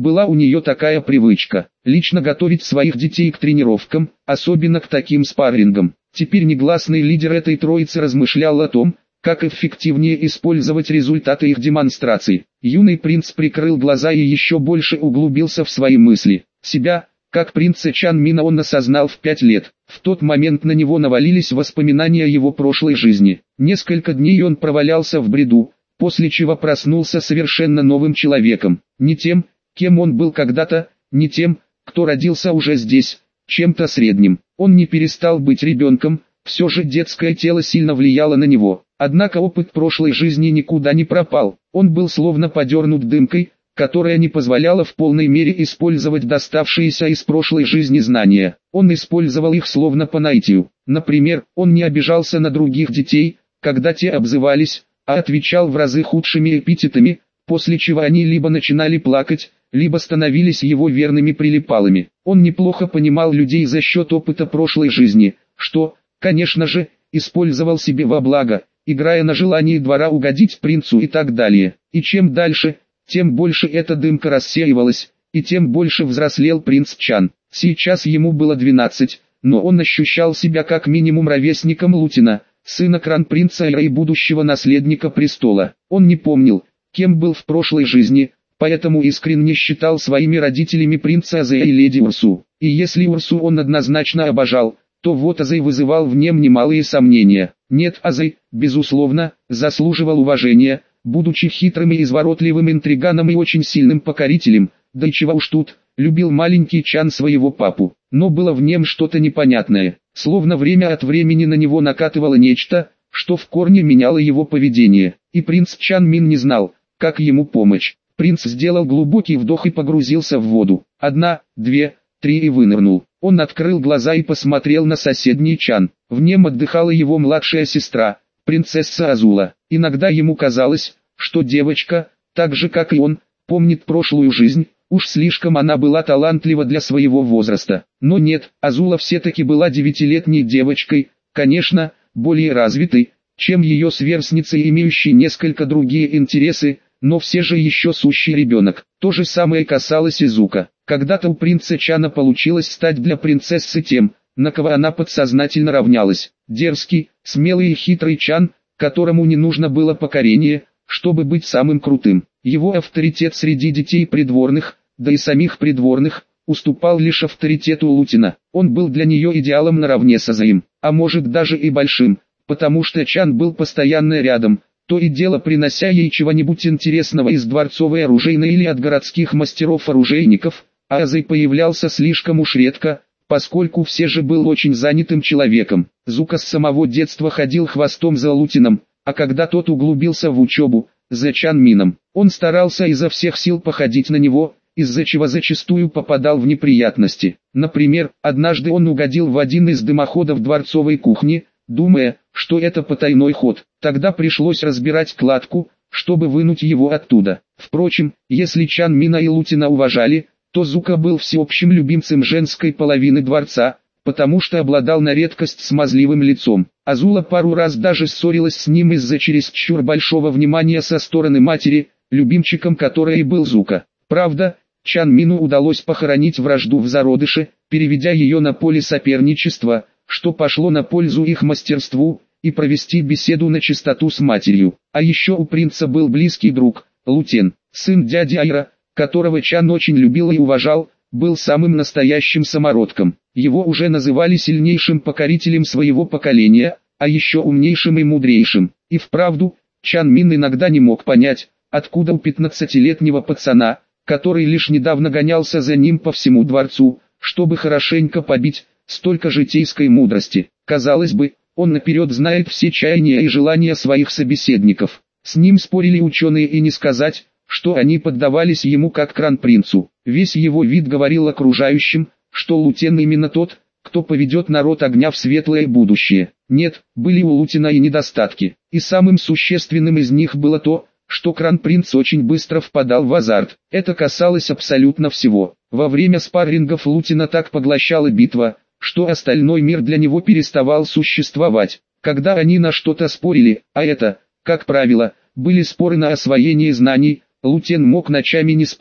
Была у нее такая привычка – лично готовить своих детей к тренировкам, особенно к таким спаррингам. Теперь негласный лидер этой троицы размышлял о том, как эффективнее использовать результаты их демонстраций. Юный принц прикрыл глаза и еще больше углубился в свои мысли. Себя, как принца Чан Мина, он осознал в пять лет. В тот момент на него навалились воспоминания его прошлой жизни. Несколько дней он провалялся в бреду, после чего проснулся совершенно новым человеком. Не тем, кем он был когда-то, не тем, кто родился уже здесь, чем-то средним. Он не перестал быть ребенком, все же детское тело сильно влияло на него. Однако опыт прошлой жизни никуда не пропал. Он был словно подернут дымкой, которая не позволяла в полной мере использовать доставшиеся из прошлой жизни знания. Он использовал их словно по наитию. Например, он не обижался на других детей, когда те обзывались, а отвечал в разы худшими эпитетами, после чего они либо начинали плакать, либо становились его верными прилипалами. Он неплохо понимал людей за счет опыта прошлой жизни, что, конечно же, использовал себе во благо, играя на желании двора угодить принцу и так далее. И чем дальше, тем больше эта дымка рассеивалась, и тем больше взрослел принц Чан. Сейчас ему было двенадцать, но он ощущал себя как минимум ровесником Лутина, сына кронпринца и будущего наследника престола. Он не помнил, кем был в прошлой жизни, поэтому искренне считал своими родителями принца Азея и леди Урсу. И если Урсу он однозначно обожал, то вот Азей вызывал в нем немалые сомнения. Нет, Азей, безусловно, заслуживал уважения, будучи хитрым и изворотливым интриганом и очень сильным покорителем, да и чего уж тут, любил маленький Чан своего папу. Но было в нем что-то непонятное, словно время от времени на него накатывало нечто, что в корне меняло его поведение. И принц Чан Мин не знал, как ему помочь. Принц сделал глубокий вдох и погрузился в воду. Одна, две, три и вынырнул. Он открыл глаза и посмотрел на соседний чан. В нем отдыхала его младшая сестра, принцесса Азула. Иногда ему казалось, что девочка, так же как и он, помнит прошлую жизнь. Уж слишком она была талантлива для своего возраста. Но нет, Азула все-таки была девятилетней девочкой, конечно, более развитой, чем ее сверстница, имеющей несколько другие интересы, но все же еще сущий ребенок. То же самое касалось Изука. Когда-то у принца Чана получилось стать для принцессы тем, на кого она подсознательно равнялась. Дерзкий, смелый и хитрый Чан, которому не нужно было покорение, чтобы быть самым крутым. Его авторитет среди детей придворных, да и самих придворных, уступал лишь авторитету Лутина. Он был для нее идеалом наравне с Азаем, а может даже и большим, потому что Чан был постоянно рядом, то и дело принося ей чего-нибудь интересного из дворцовой оружейной или от городских мастеров-оружейников, а Азай появлялся слишком уж редко, поскольку все же был очень занятым человеком. Зука с самого детства ходил хвостом за Лутином, а когда тот углубился в учебу, за Чан Мином, он старался изо всех сил походить на него, из-за чего зачастую попадал в неприятности. Например, однажды он угодил в один из дымоходов дворцовой кухни, думая, что это потайной ход. Тогда пришлось разбирать кладку, чтобы вынуть его оттуда. Впрочем, если Чан Мина и Лутина уважали, то Зука был всеобщим любимцем женской половины дворца, потому что обладал на редкость смазливым лицом. Азула пару раз даже ссорилась с ним из-за чересчур большого внимания со стороны матери, любимчиком которой и был Зука. Правда, Чан Мину удалось похоронить вражду в зародыше, переведя ее на поле соперничества, что пошло на пользу их мастерству, и провести беседу на чистоту с матерью. А еще у принца был близкий друг, Лутен, сын дяди Айра, которого Чан очень любил и уважал, был самым настоящим самородком. Его уже называли сильнейшим покорителем своего поколения, а еще умнейшим и мудрейшим. И вправду, Чан Мин иногда не мог понять, откуда у пятнадцатилетнего пацана, который лишь недавно гонялся за ним по всему дворцу, чтобы хорошенько побить, столько житейской мудрости. Казалось бы, он наперед знает все чаяния и желания своих собеседников. С ним спорили ученые, и не сказать, что они поддавались ему как кронпринцу. Весь его вид говорил окружающим, что Лутен именно тот, кто поведет народ огня в светлое будущее. Нет, были у Лутина и недостатки, и самым существенным из них было то, что кронпринц очень быстро впадал в азарт. Это касалось абсолютно всего. Во время спаррингов Лутина так поглощала битва, что остальной мир для него переставал существовать. Когда они на что-то спорили, а это, как правило, были споры на освоение знаний, Лутен мог ночами не спать,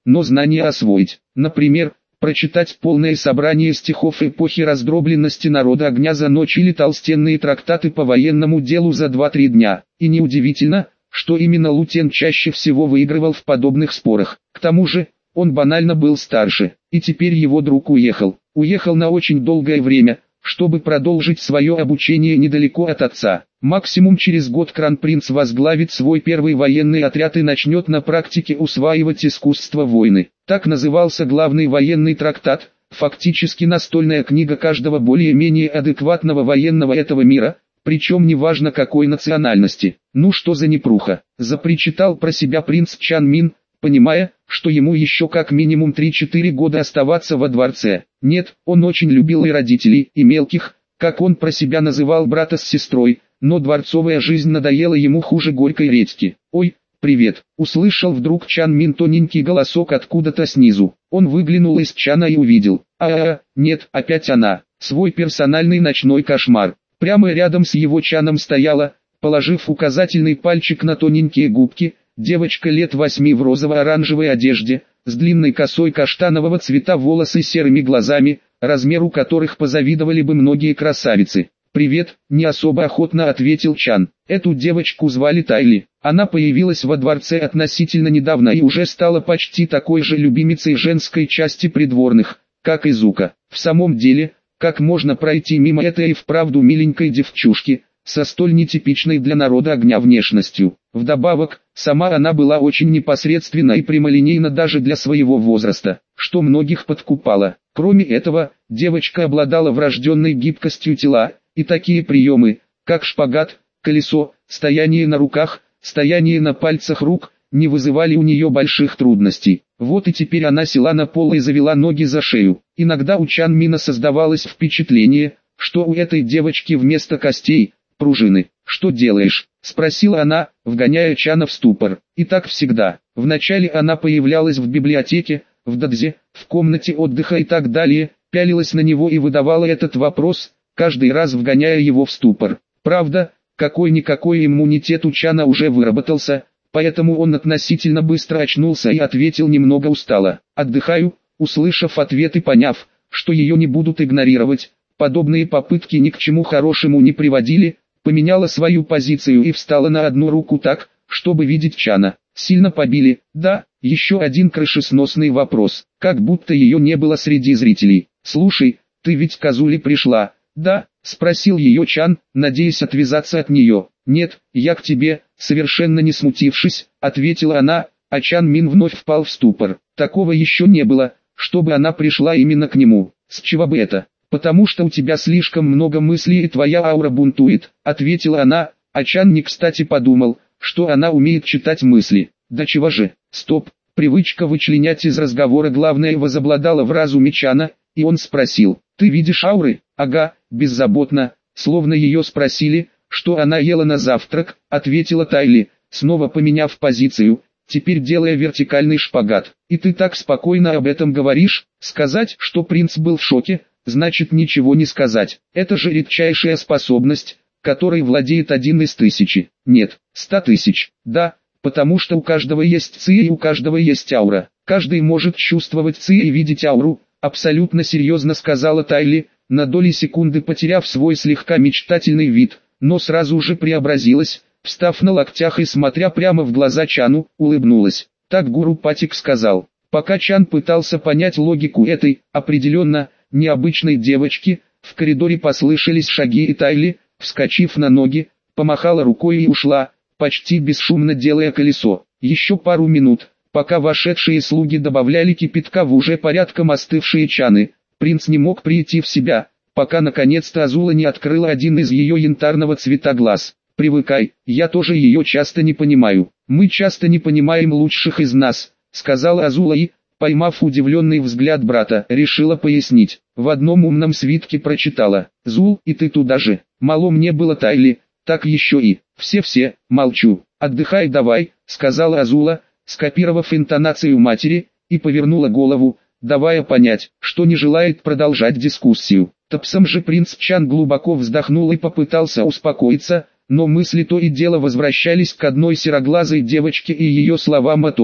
но знания освоить. Например, прочитать полное собрание стихов эпохи раздробленности народа огня за ночь или толстенные трактаты по военному делу за два-три дня. И неудивительно, что именно Лутен чаще всего выигрывал в подобных спорах. К тому же, он банально был старше, и теперь его друг уехал. Уехал на очень долгое время, чтобы продолжить свое обучение недалеко от отца. Максимум через год Кронпринц возглавит свой первый военный отряд и начнет на практике усваивать искусство войны. Так назывался главный военный трактат, фактически настольная книга каждого более-менее адекватного военного этого мира, причем неважно какой национальности. Ну что за непруха, запричитал про себя принц Чан Мин, понимая, что ему еще как минимум три-четыре года оставаться во дворце. Нет, он очень любил и родителей, и мелких, как он про себя называл брата с сестрой, но дворцовая жизнь надоела ему хуже горькой редьки. «Ой, привет!» — услышал вдруг Чан Мин тоненький голосок откуда-то снизу. Он выглянул из чана и увидел. А-а-а, нет, опять она, свой персональный ночной кошмар. Прямо рядом с его чаном стояла, положив указательный пальчик на тоненькие губки, девочка лет восьми в розово-оранжевой одежде, с длинной косой каштанового цвета волосы серыми глазами, размеру которых позавидовали бы многие красавицы. «Привет», — не особо охотно ответил Чан. Эту девочку звали Тайли. Она появилась во дворце относительно недавно и уже стала почти такой же любимицей женской части придворных, как и Зука. В самом деле, как можно пройти мимо этой и вправду миленькой девчушки, со столь нетипичной для народа огня внешностью. Вдобавок, сама она была очень непосредственна и прямолинейна даже для своего возраста, что многих подкупало. Кроме этого, девочка обладала врожденной гибкостью тела, и такие приемы, как шпагат, колесо, стояние на руках, стояние на пальцах рук, не вызывали у нее больших трудностей. Вот и теперь она села на пол и завела ноги за шею. Иногда у Чан Мина создавалось впечатление, что у этой девочки вместо костей – пружины. «Что делаешь?» – спросила она, вгоняя Чана в ступор. И так всегда. Вначале она появлялась в библиотеке, в дадзе, в комнате отдыха и так далее, пялилась на него и выдавала этот вопрос, каждый раз вгоняя его в ступор. Правда, какой-никакой иммунитет у Чана уже выработался, поэтому он относительно быстро очнулся и ответил немного устало. «Отдыхаю», услышав ответ и поняв, что ее не будут игнорировать, подобные попытки ни к чему хорошему не приводили, поменяла свою позицию и встала на одну руку так, чтобы видеть Чана. Сильно побили? Да, еще один крышесносный вопрос, как будто ее не было среди зрителей. «Слушай, ты ведь к Азуле пришла?» «Да», — спросил ее Чан, надеясь отвязаться от нее. «Нет, я к тебе», совершенно не смутившись, ответила она, а Чан Мин вновь впал в ступор. Такого еще не было, чтобы она пришла именно к нему. «С чего бы это?» «Потому что у тебя слишком много мыслей и твоя аура бунтует», ответила она, а Чан не кстати подумал, что она умеет читать мысли. «Да чего же?» «Стоп». Привычка вычленять из разговора главное возобладала в разуме Чана, и он спросил: «Ты видишь ауры?» «Ага», беззаботно, словно ее спросили, что она ела на завтрак, ответила Тайли, снова поменяв позицию, теперь делая вертикальный шпагат. «И ты так спокойно об этом говоришь?» Сказать, что принц был в шоке, значит ничего не сказать. Это же редчайшая способность, которой владеет один из тысячи. Нет, ста тысяч. Да, потому что у каждого есть ци и у каждого есть аура. Каждый может чувствовать ци и видеть ауру, абсолютно серьезно сказала Тайли, на доли секунды потеряв свой слегка мечтательный вид, но сразу же преобразилась, встав на локтях и смотря прямо в глаза Чану, улыбнулась. Так гуру Патик сказал. Пока Чан пытался понять логику этой, определенно, необычной девочки, в коридоре послышались шаги и Тайли, вскочив на ноги, помахала рукой и ушла, почти бесшумно делая колесо. Еще пару минут, пока вошедшие слуги добавляли кипятка в уже порядком остывшие чаны, принц не мог прийти в себя, пока наконец-то Азула не открыла один из ее янтарного цвета глаз. «Привыкай, я тоже ее часто не понимаю. Мы часто не понимаем лучших из нас», сказала Азула и, поймав удивленный взгляд брата, решила пояснить. В одном умном свитке прочитала: «Зул, и ты туда же». Мало мне было Тайли, так еще и «все-все», молчу. «Отдыхай давай», сказала Азула, скопировав интонацию матери, и повернула голову, давая понять, что не желает продолжать дискуссию. Топсом же принц Чан глубоко вздохнул и попытался успокоиться, но мысли то и дело возвращались к одной сероглазой девочке и ее словам о том,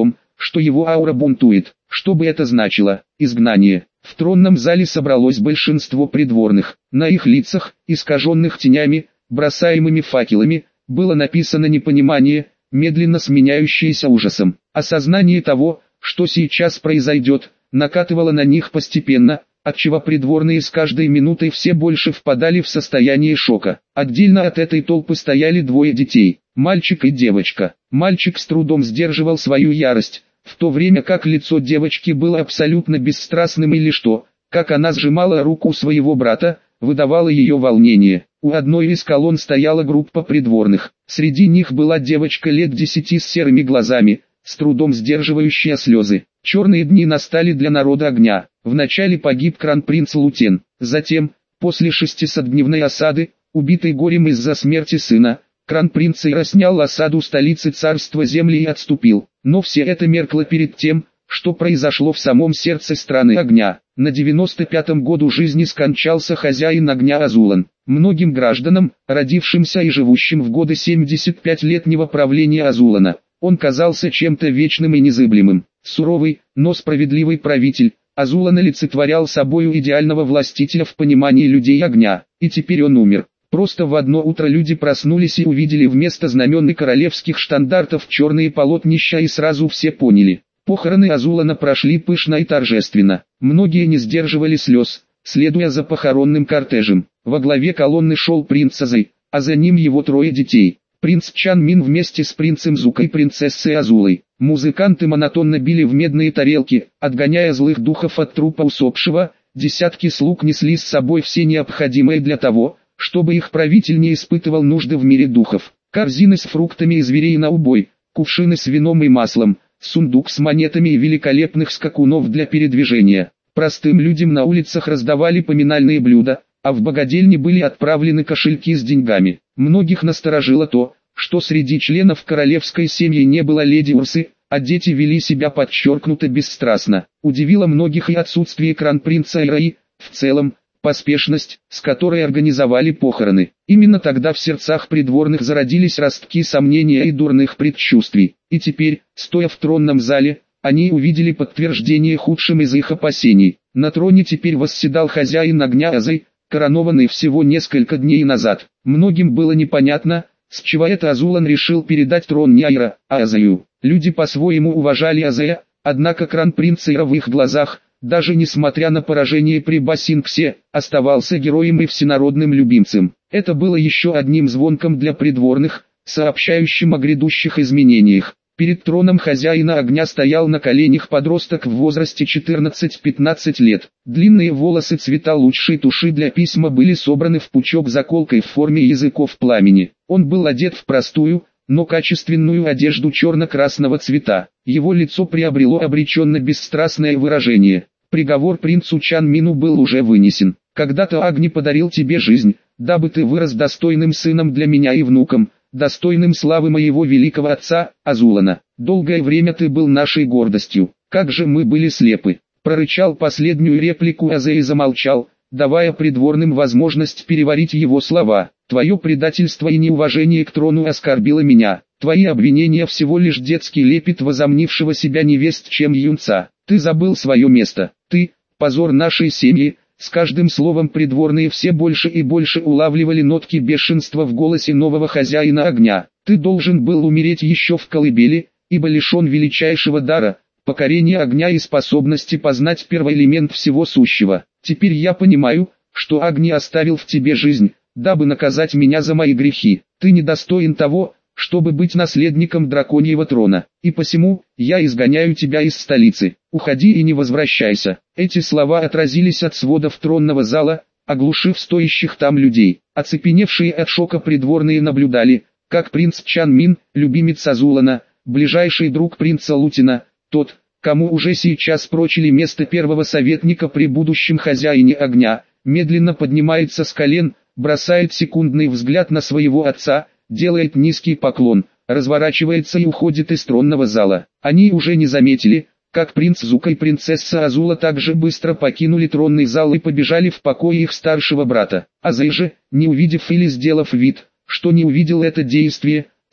что его аура бунтует. Что бы это значило? Изгнание. В тронном зале собралось большинство придворных. На их лицах, искаженных тенями, бросаемыми факелами, было написано непонимание, медленно сменяющееся ужасом. Осознание того, что сейчас произойдет, накатывало на них постепенно, отчего придворные с каждой минутой все больше впадали в состояние шока. Отдельно от этой толпы стояли двое детей, мальчик и девочка. Мальчик с трудом сдерживал свою ярость, в то время как лицо девочки было абсолютно бесстрастным, или что, как она сжимала руку своего брата, выдавало ее волнение. У одной из колонн стояла группа придворных. Среди них была девочка лет десяти с серыми глазами, с трудом сдерживающая слезы. Черные дни настали для народа огня. Вначале погиб кронпринц Лутен. Затем, после шестисотдневной осады, убитый горем из-за смерти сына, кронпринц Эйра снял осаду столицы царства земли и отступил. Но все это меркло перед тем, что произошло в самом сердце страны огня. На девяносто пятом году жизни скончался хозяин огня Азулан. Многим гражданам, родившимся и живущим в годы семьдесят пятилетнего правления Азулана, он казался чем-то вечным и незыблемым. Суровый, но справедливый правитель, Азулан олицетворял собою идеального властителя в понимании людей огня. И теперь он умер. Просто в одно утро люди проснулись и увидели вместо знамен и королевских штандартов черные полотнища, и сразу все поняли. Похороны Азулана прошли пышно и торжественно. Многие не сдерживали слез, следуя за похоронным кортежем. Во главе колонны шел принц Азай, а за ним его трое детей. Принц Чан Мин вместе с принцем Зукой и принцессой Азулой. Музыканты монотонно били в медные тарелки, отгоняя злых духов от трупа усопшего. Десятки слуг несли с собой все необходимое для того, чтобы их правитель не испытывал нужды в мире духов. Корзины с фруктами и зверей на убой, кувшины с вином и маслом, сундук с монетами и великолепных скакунов для передвижения. Простым людям на улицах раздавали поминальные блюда, а в богадельни были отправлены кошельки с деньгами. Многих насторожило то, что среди членов королевской семьи не было леди Урсы, а дети вели себя подчеркнуто бесстрастно. Удивило многих и отсутствие кронпринца Эйра, в целом, поспешность, с которой организовали похороны. Именно тогда в сердцах придворных зародились ростки сомнения и дурных предчувствий. И теперь, стоя в тронном зале, они увидели подтверждение худшим из их опасений. На троне теперь восседал хозяин огня Азай, коронованный всего несколько дней назад. Многим было непонятно, с чего это Азулан решил передать трон не Айра, а Азаю. Люди по-своему уважали Азая, однако кронпринц Эйра в их глазах, даже несмотря на поражение при Басингсе, оставался героем и всенародным любимцем. Это было еще одним звонком для придворных, сообщающим о грядущих изменениях. Перед троном хозяина огня стоял на коленях подросток в возрасте четырнадцати-пятнадцати лет. Длинные волосы цвета лучшей туши для письма были собраны в пучок заколкой в форме языков пламени. Он был одет в простую, но качественную одежду черно-красного цвета. Его лицо приобрело обреченно-бесстрастное выражение. Приговор принцу Чан Мину был уже вынесен. «Когда-то Агни подарил тебе жизнь, дабы ты вырос достойным сыном для меня и внуком, достойным славы моего великого отца, Азулана. Долгое время ты был нашей гордостью. Как же мы были слепы!» Прорычал последнюю реплику Азай и замолчал, давая придворным возможность переварить его слова. «Твое предательство и неуважение к трону оскорбило меня. Твои обвинения всего лишь детский лепет возомнившего себя невест чем юнца. Ты забыл свое место. Ты – позор нашей семьи». С каждым словом придворные все больше и больше улавливали нотки бешенства в голосе нового хозяина огня. «Ты должен был умереть еще в колыбели, ибо лишен величайшего дара, покорения огня и способности познать первоэлемент всего сущего. Теперь я понимаю, что Агни оставил в тебе жизнь, дабы наказать меня за мои грехи. Ты недостоин того, чтобы быть наследником драконьего трона, и посему, я изгоняю тебя из столицы. Уходи и не возвращайся». Эти слова отразились от сводов тронного зала, оглушив стоящих там людей. Оцепеневшие от шока придворные наблюдали, как принц Чан Мин, любимец Азулана, ближайший друг принца Лутена, тот, кому уже сейчас прочили место первого советника при будущем хозяине огня, медленно поднимается с колен, бросает секундный взгляд на своего отца, делает низкий поклон, разворачивается и уходит из тронного зала. Они уже не заметили, как принц Зука и принцесса Азула также быстро покинули тронный зал и побежали в покои их старшего брата. Азай же, не увидев или сделав вид, что не увидел это действие,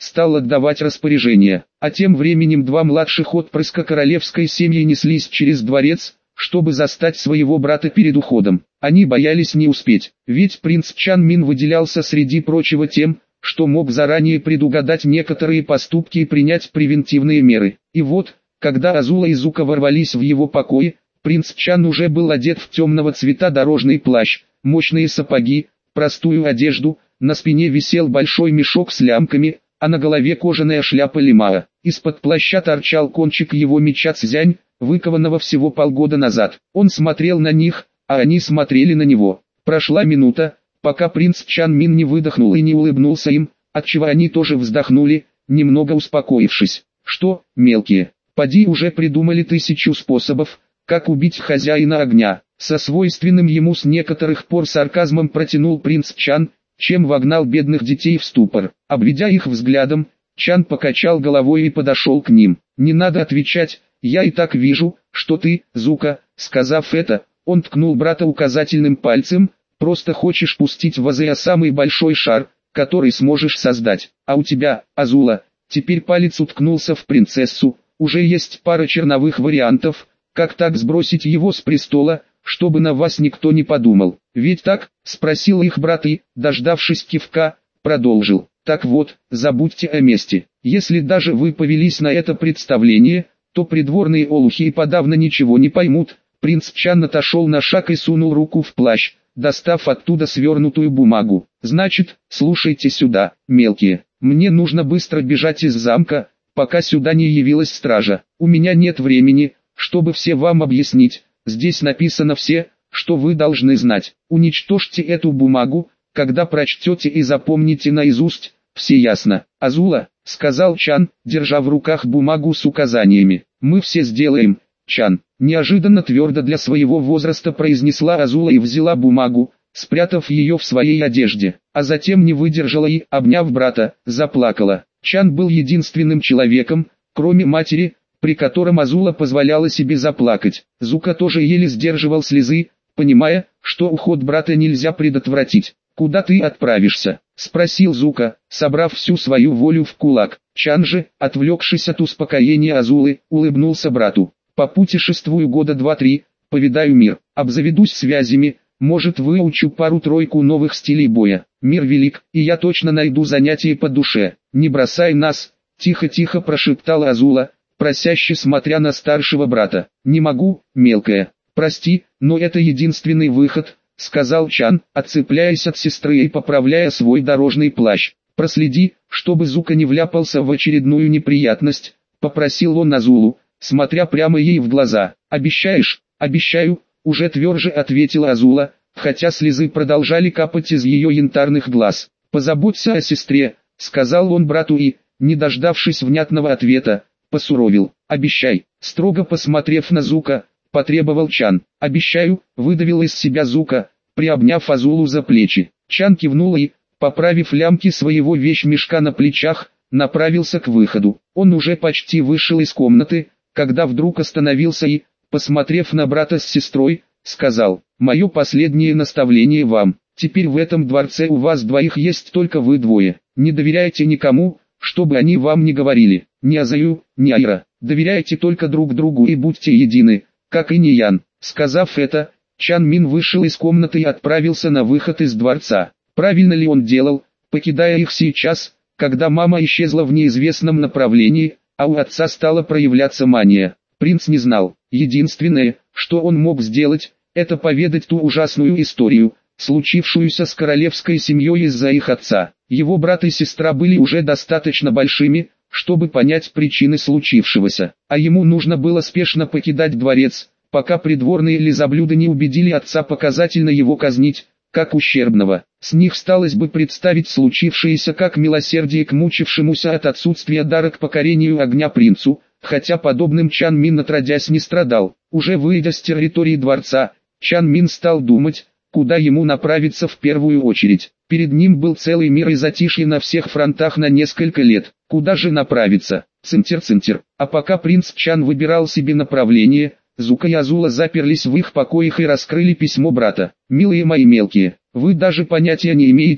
стал отдавать распоряжения. А тем временем два младших отпрыска королевской семьи неслись через дворец, чтобы застать своего брата перед уходом. Они боялись не успеть, ведь принц Чан Мин выделялся среди прочего тем, что мог заранее предугадать некоторые поступки и принять превентивные меры. И вот, когда Азула и Зука ворвались в его покои, принц Чан уже был одет в темного цвета дорожный плащ, мощные сапоги, простую одежду, на спине висел большой мешок с лямками, а на голове кожаная шляпа лимаа. Из-под плаща торчал кончик его меча Цзянь, выкованного всего полгода назад. Он смотрел на них, а они смотрели на него. Прошла минута, пока принц Чан Мин не выдохнул и не улыбнулся им, отчего они тоже вздохнули, немного успокоившись. «Что, мелкие, поди уже придумали тысячу способов, как убить хозяина огня?» Со свойственным ему с некоторых пор сарказмом протянул принц Чан, чем вогнал бедных детей в ступор. Обведя их взглядом, Чан покачал головой и подошел к ним. «Не надо отвечать, я и так вижу, что ты, Зука». Сказав это, он ткнул брата указательным пальцем, «просто хочешь пустить в Азея самый большой шар, который сможешь создать. А у тебя, Азула», теперь палец уткнулся в принцессу, «уже есть пара черновых вариантов, как так сбросить его с престола, чтобы на вас никто не подумал. Ведь так?» — спросил их брат и, дождавшись кивка, продолжил. «Так вот, забудьте о мести. Если даже вы повелись на это представление, то придворные олухи и подавно ничего не поймут». Принц Чан отошел на шаг и сунул руку в плащ, достав оттуда свернутую бумагу. «Значит, слушайте сюда, мелкие. Мне нужно быстро бежать из замка, пока сюда не явилась стража. У меня нет времени, чтобы все вам объяснить. Здесь написано все, что вы должны знать. Уничтожьте эту бумагу, когда прочтете и запомните наизусть, все ясно». «Азула», — сказал Чан, держа в руках бумагу с указаниями. «Мы все сделаем, Чан», — неожиданно твердо для своего возраста произнесла Азула и взяла бумагу, спрятав ее в своей одежде, а затем не выдержала и, обняв брата, заплакала. Чан был единственным человеком, кроме матери, при котором Азула позволяла себе заплакать. Зука тоже еле сдерживал слезы, понимая, что уход брата нельзя предотвратить. «Куда ты отправишься?» — спросил Зука, собрав всю свою волю в кулак. Чан же, отвлекшись от успокоения Азулы, улыбнулся брату. «Попутешествую года два-три, повидаю мир, обзаведусь связями, может выучу пару-тройку новых стилей боя. Мир велик, и я точно найду занятие по душе. Не бросай нас», — тихо-тихо прошептала Азула, просяще смотря на старшего брата. «Не могу, мелкая. Прости, но это единственный выход», — сказал Чан, отцепляясь от сестры и поправляя свой дорожный плащ. «Проследи, чтобы Зука не вляпался в очередную неприятность», — попросил он Азулу, смотря прямо ей в глаза. «Обещаешь?» «Обещаю», — уже тверже ответила Азула, хотя слезы продолжали капать из ее янтарных глаз. «Позаботься о сестре», — сказал он брату и, не дождавшись внятного ответа, посуровил. «Обещай», строго посмотрев на Зука, потребовал Чан. «Обещаю», выдавил из себя Зука, приобняв Азулу за плечи. Чан кивнул и, поправив лямки своего вещмешка на плечах, направился к выходу. Он уже почти вышел из комнаты, когда вдруг остановился и, посмотрев на брата с сестрой, сказал: «Мое последнее наставление вам. Теперь в этом дворце у вас двоих есть только вы двое. Не доверяйте никому, чтобы они вам не говорили. Ни Азаю, ни Айра. Доверяйте только друг другу и будьте едины, как и Ниян». Сказав это, Чан Мин вышел из комнаты и отправился на выход из дворца. Правильно ли он делал, покидая их сейчас, когда мама исчезла в неизвестном направлении, а у отца стала проявляться мания? Принц не знал. Единственное, что он мог сделать, это поведать ту ужасную историю, случившуюся с королевской семьей из-за их отца. Его брат и сестра были уже достаточно большими, чтобы понять причины случившегося, а ему нужно было спешно покидать дворец, пока придворные лизоблюды не убедили отца показательно его казнить, как ущербного. С них сталось бы представить случившееся как милосердие к мучившемуся от отсутствия дара к покорению огня принцу, хотя подобным Чан Мин отродясь не страдал. Уже выйдя с территории дворца, Чан Мин стал думать, куда ему направиться в первую очередь. Перед ним был целый мир и затишье на всех фронтах на несколько лет. Куда же направиться? Цинтер-цинтер. А пока принц Чан выбирал себе направление, Зука и Азула заперлись в их покоях и раскрыли письмо брата. «Милые мои мелкие, вы даже понятия не имеете,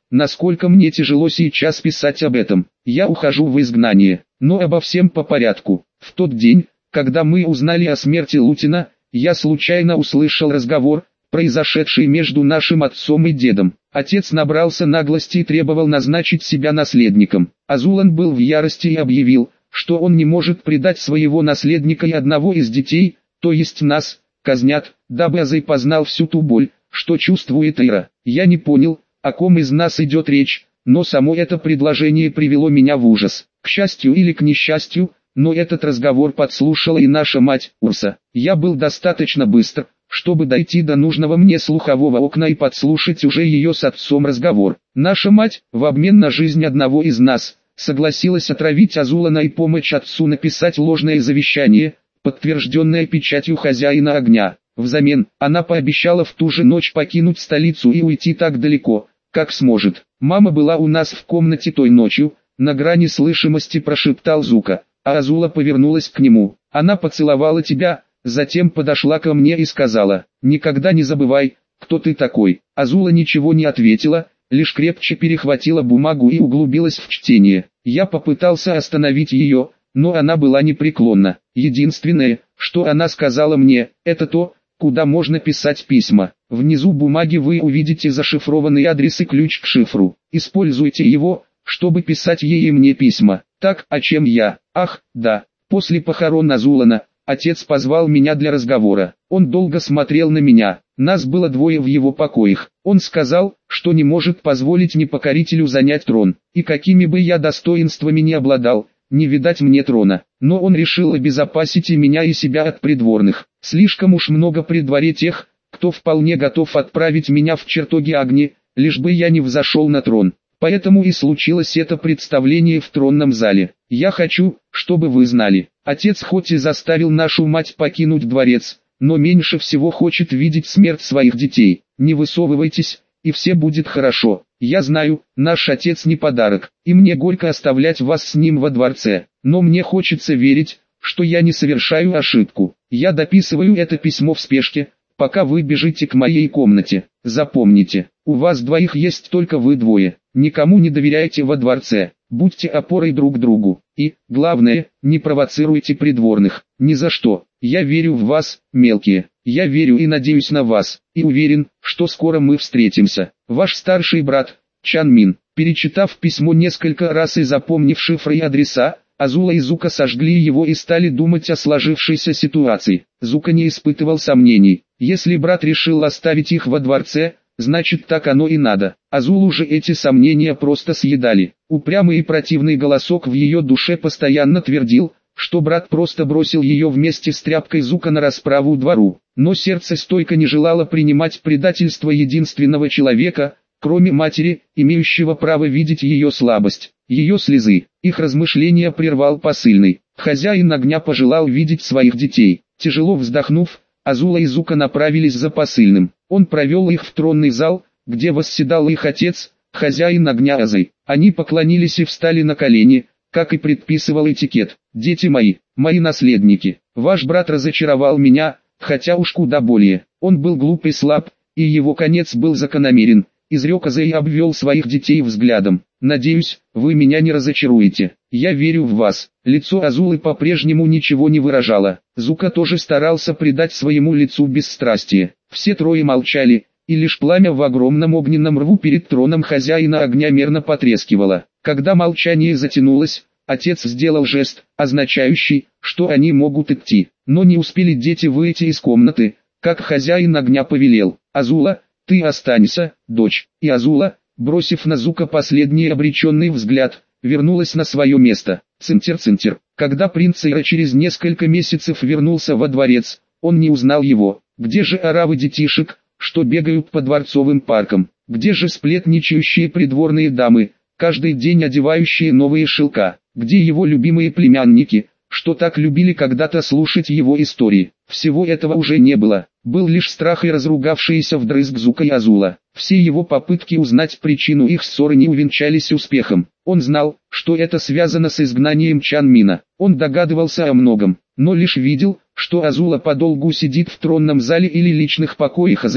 насколько мне тяжело сейчас писать об этом. Я ухожу в изгнание, но обо всем по порядку. В тот день, когда мы узнали о смерти Лутина, я случайно услышал разговор, произошедший между нашим отцом и дедом. Отец набрался наглости и требовал назначить себя наследником. Азулан был в ярости и объявил, что он не может предать своего наследника и одного из детей, то есть нас, казнят, дабы Азай познал всю ту боль, что чувствует Ира. Я не понял, о ком из нас идет речь, но само это предложение привело меня в ужас. К счастью или к несчастью, но этот разговор подслушала и наша мать, Урса. Я был достаточно быстр, чтобы дойти до нужного мне слухового окна и подслушать уже ее с отцом разговор. Наша мать, в обмен на жизнь одного из нас, согласилась отравить Азулана и помочь отцу написать ложное завещание, подтвержденное печатью хозяина огня. Взамен, она пообещала в ту же ночь покинуть столицу и уйти так далеко, как сможет. Мама была у нас в комнате той ночью, на грани слышимости прошептал Зука, а Азула повернулась к нему. Она поцеловала тебя, затем подошла ко мне и сказала: «Никогда не забывай, кто ты такой». Азула ничего не ответила, лишь крепче перехватила бумагу и углубилась в чтение. Я попытался остановить ее, но она была непреклонна. Единственное, что она сказала мне, это то, куда можно писать письма. Внизу бумаги вы увидите зашифрованный адрес и ключ к шифру. Используйте его, чтобы писать ей и мне письма. Так, а чем я? Ах, да. После похорон Азулана, отец позвал меня для разговора. Он долго смотрел на меня. Нас было двое в его покоях. Он сказал, что не может позволить непокорителю занять трон. И какими бы я достоинствами ни обладал, не видать мне трона. Но он решил обезопасить и меня и себя от придворных. Слишком уж много при дворе тех, кто вполне готов отправить меня в чертоги огни, лишь бы я не взошел на трон. Поэтому и случилось это представление в тронном зале. Я хочу, чтобы вы знали, отец хоть и заставил нашу мать покинуть дворец, но меньше всего хочет видеть смерть своих детей. Не высовывайтесь, и все будет хорошо. Я знаю, наш отец не подарок, и мне горько оставлять вас с ним во дворце, но мне хочется верить, что я не совершаю ошибку. Я дописываю это письмо в спешке, пока вы бежите к моей комнате. Запомните, у вас двоих есть только вы двое. Никому не доверяйте во дворце, будьте опорой друг другу. И, главное, не провоцируйте придворных. Ни за что. Я верю в вас, мелкие. Я верю и надеюсь на вас. И уверен, что скоро мы встретимся. Ваш старший брат, Чан Мин. Перечитав письмо несколько раз и запомнив шифры и адреса, Азула и Зука сожгли его и стали думать о сложившейся ситуации. Зука не испытывал сомнений. Если брат решил оставить их во дворце, значит так оно и надо. Азулу же эти сомнения просто съедали. Упрямый и противный голосок в ее душе постоянно твердил, что брат просто бросил ее вместе с тряпкой Зука на расправу двору. Но сердце стойко не желало принимать предательство единственного человека, кроме матери, имеющего право видеть ее слабость, ее слезы. Их размышления прервал посыльный. Хозяин огня пожелал видеть своих детей. Тяжело вздохнув, Азула и Зука направились за посыльным. Он провел их в тронный зал, где восседал их отец, хозяин огня Азай. Они поклонились и встали на колени, как и предписывал этикет. «Дети мои, мои наследники, ваш брат разочаровал меня, хотя уж куда более. Он был глуп и слаб, и его конец был закономерен», изрек Азай и обвел своих детей взглядом. «Надеюсь, вы меня не разочаруете. Я верю в вас». Лицо Азулы по-прежнему ничего не выражало. Зука тоже старался придать своему лицу бесстрастие. Все трое молчали, и лишь пламя в огромном огненном рву перед троном хозяина огня мерно потрескивало. Когда молчание затянулось, отец сделал жест, означающий, что они могут идти. Но не успели дети выйти из комнаты, как хозяин огня повелел: «Азула, ты останься, дочь». И Азула, бросив на Зука последний обреченный взгляд, вернулась на свое место. Цинтер-цинтер. Когда принц Ира через несколько месяцев вернулся во дворец, он не узнал его. Где же оравы детишек, что бегают по дворцовым паркам? Где же сплетничающие придворные дамы, каждый день одевающие новые шелка? Где его любимые племянники, что так любили когда-то слушать его истории? Всего этого уже не было. Был лишь страх и разругавшиеся вдрызг Зука и Азула. Все его попытки узнать причину их ссоры не увенчались успехом. Он знал, что это связано с изгнанием Чан Мина. Он догадывался о многом, но лишь видел, что Азула подолгу сидит в тронном зале или личных покоях Азая,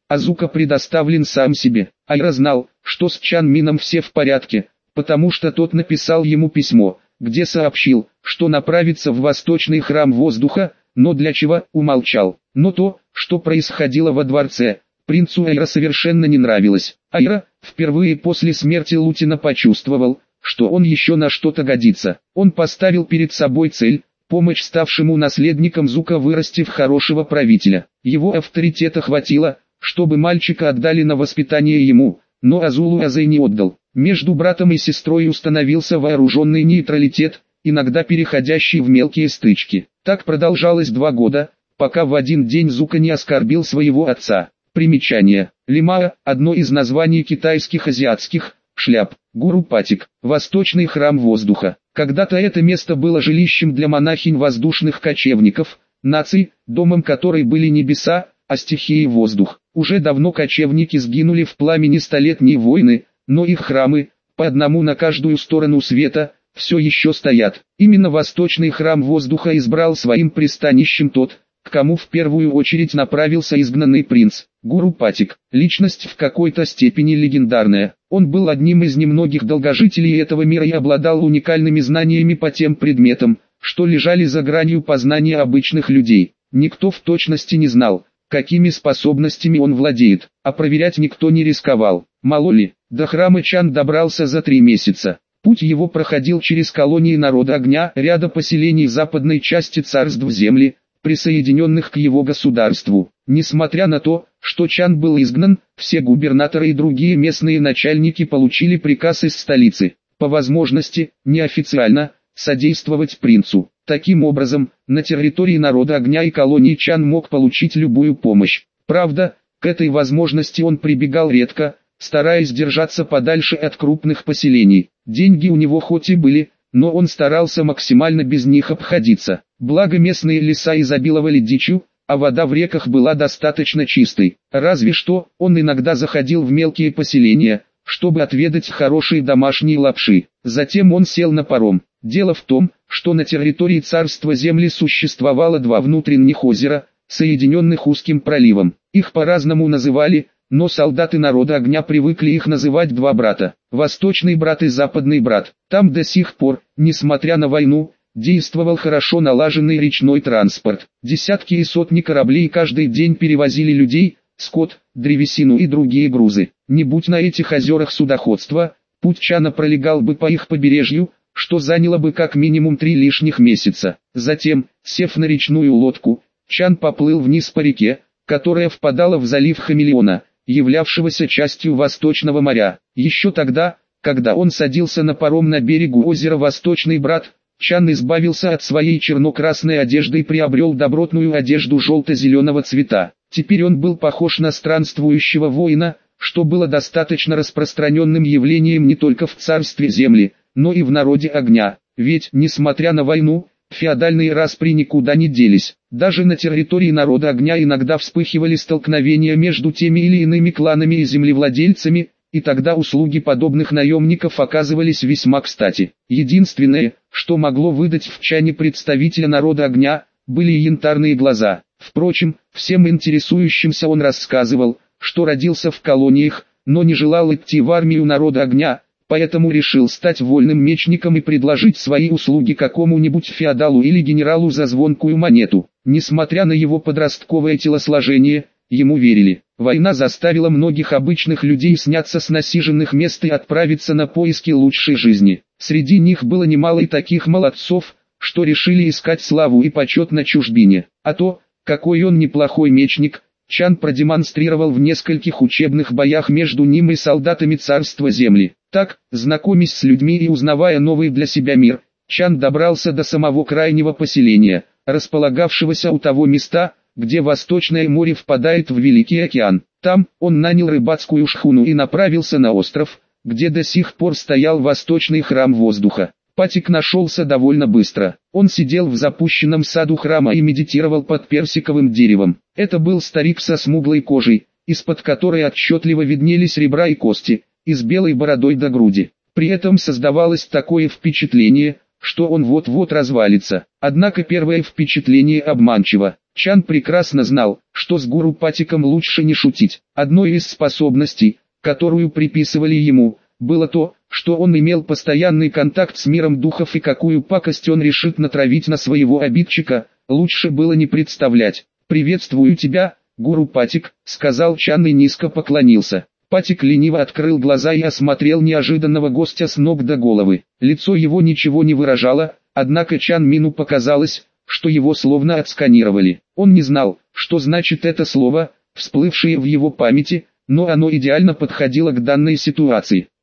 Азука предоставлен сам себе. Айра знал, что с Чан Мином все в порядке, потому что тот написал ему письмо, где сообщил, что направится в Восточный храм воздуха, но для чего умолчал. Но то, что происходило во дворце, принцу Айра совершенно не нравилось. Айра, впервые после смерти Лутина почувствовал, что он еще на что-то годится. Он поставил перед собой цель – помочь ставшему наследником Зука вырасти в хорошего правителя. Его авторитета хватило, чтобы мальчика отдали на воспитание ему, но Азулу Азей не отдал. Между братом и сестрой установился вооруженный нейтралитет, иногда переходящий в мелкие стычки. Так продолжалось два года, пока в один день Зука не оскорбил своего отца. Примечание. Лимаа – одно из названий китайских азиатских шляп. Гуру Патик – Восточный храм воздуха. Когда-то это место было жилищем для монахинь воздушных кочевников, наций, домом которой были небеса, а стихией воздух. Уже давно кочевники сгинули в пламени столетней войны, но их храмы, по одному на каждую сторону света, все еще стоят. Именно Восточный храм воздуха избрал своим пристанищем тот, к кому в первую очередь направился изгнанный принц. Гуру Патик, личность в какой-то степени легендарная. Он был одним из немногих долгожителей этого мира и обладал уникальными знаниями по тем предметам, что лежали за гранью познания обычных людей. Никто в точности не знал, какими способностями он владеет, а проверять никто не рисковал. Мало ли, до храма Чан добрался за три месяца. Путь его проходил через колонии народа огня, ряда поселений западной части царств земли, присоединенных к его государству. Несмотря на то, что Чан был изгнан, все губернаторы и другие местные начальники получили приказ из столицы, по возможности, неофициально, содействовать принцу. Таким образом, на территории народа огня и колонии Чан мог получить любую помощь. Правда, к этой возможности он прибегал редко, стараясь держаться подальше от крупных поселений. Деньги у него хоть и были, но он старался максимально без них обходиться. Благо местные леса изобиловали дичью, а вода в реках была достаточно чистой. Разве что, он иногда заходил в мелкие поселения, чтобы отведать хорошие домашние лапши. Затем он сел на паром. Дело в том, что на территории царства земли существовало два внутренних озера, соединенных узким проливом. Их по-разному называли, но солдаты народа огня привыкли их называть два брата. Восточный брат и западный брат. Там до сих пор, несмотря на войну, действовал хорошо налаженный речной транспорт. Десятки и сотни кораблей каждый день перевозили людей, скот, древесину и другие грузы. Не будь на этих озерах судоходства, путь Чана пролегал бы по их побережью, что заняло бы как минимум три лишних месяца. Затем, сев на речную лодку, Чан поплыл вниз по реке, которая впадала в залив Хамелеона, являвшегося частью Восточного моря. Еще тогда, когда он садился на паром на берегу озера Восточный брат, Чан избавился от своей черно-красной одежды и приобрел добротную одежду желто-зеленого цвета. Теперь он был похож на странствующего воина, что было достаточно распространенным явлением не только в царстве земли, но и в народе огня. Ведь, несмотря на войну, феодальные распри никуда не делись. Даже на территории народа огня иногда вспыхивали столкновения между теми или иными кланами и землевладельцами, и тогда услуги подобных наемников оказывались весьма кстати. Единственное, что могло выдать в Чане представителя народа огня, были янтарные глаза. Впрочем, всем интересующимся он рассказывал, что родился в колониях, но не желал идти в армию народа огня, поэтому решил стать вольным мечником и предложить свои услуги какому-нибудь феодалу или генералу за звонкую монету. Несмотря на его подростковое телосложение, ему верили. Война заставила многих обычных людей сняться с насиженных мест и отправиться на поиски лучшей жизни. Среди них было немало и таких молодцов, что решили искать славу и почет на чужбине. А то, какой он неплохой мечник, Чан продемонстрировал в нескольких учебных боях между ним и солдатами царства земли. Так, знакомясь с людьми и узнавая новый для себя мир, Чан добрался до самого крайнего поселения, располагавшегося у того места, где Восточное море впадает в Великий океан. Там, он нанял рыбацкую шхуну и направился на остров, где до сих пор стоял Восточный храм воздуха. Патик нашелся довольно быстро. Он сидел в запущенном саду храма и медитировал под персиковым деревом. Это был старик со смуглой кожей, из-под которой отчетливо виднелись ребра и кости, и с белой бородой до груди. При этом создавалось такое впечатление, что он вот-вот развалится. Однако первое впечатление обманчиво. Чан прекрасно знал, что с Гуру Патиком лучше не шутить. Одной из способностей, которую приписывали ему, было то, что он имел постоянный контакт с миром духов, и какую пакость он решит натравить на своего обидчика, лучше было не представлять. «Приветствую тебя, Гуру Патик», — сказал Чан и низко поклонился. Патик лениво открыл глаза и осмотрел неожиданного гостя с ног до головы. Лицо его ничего не выражало, однако Чан Мину показалось, что его словно отсканировали. Он не знал, что значит это слово, всплывшее в его памяти, но оно идеально подходило к данной ситуации.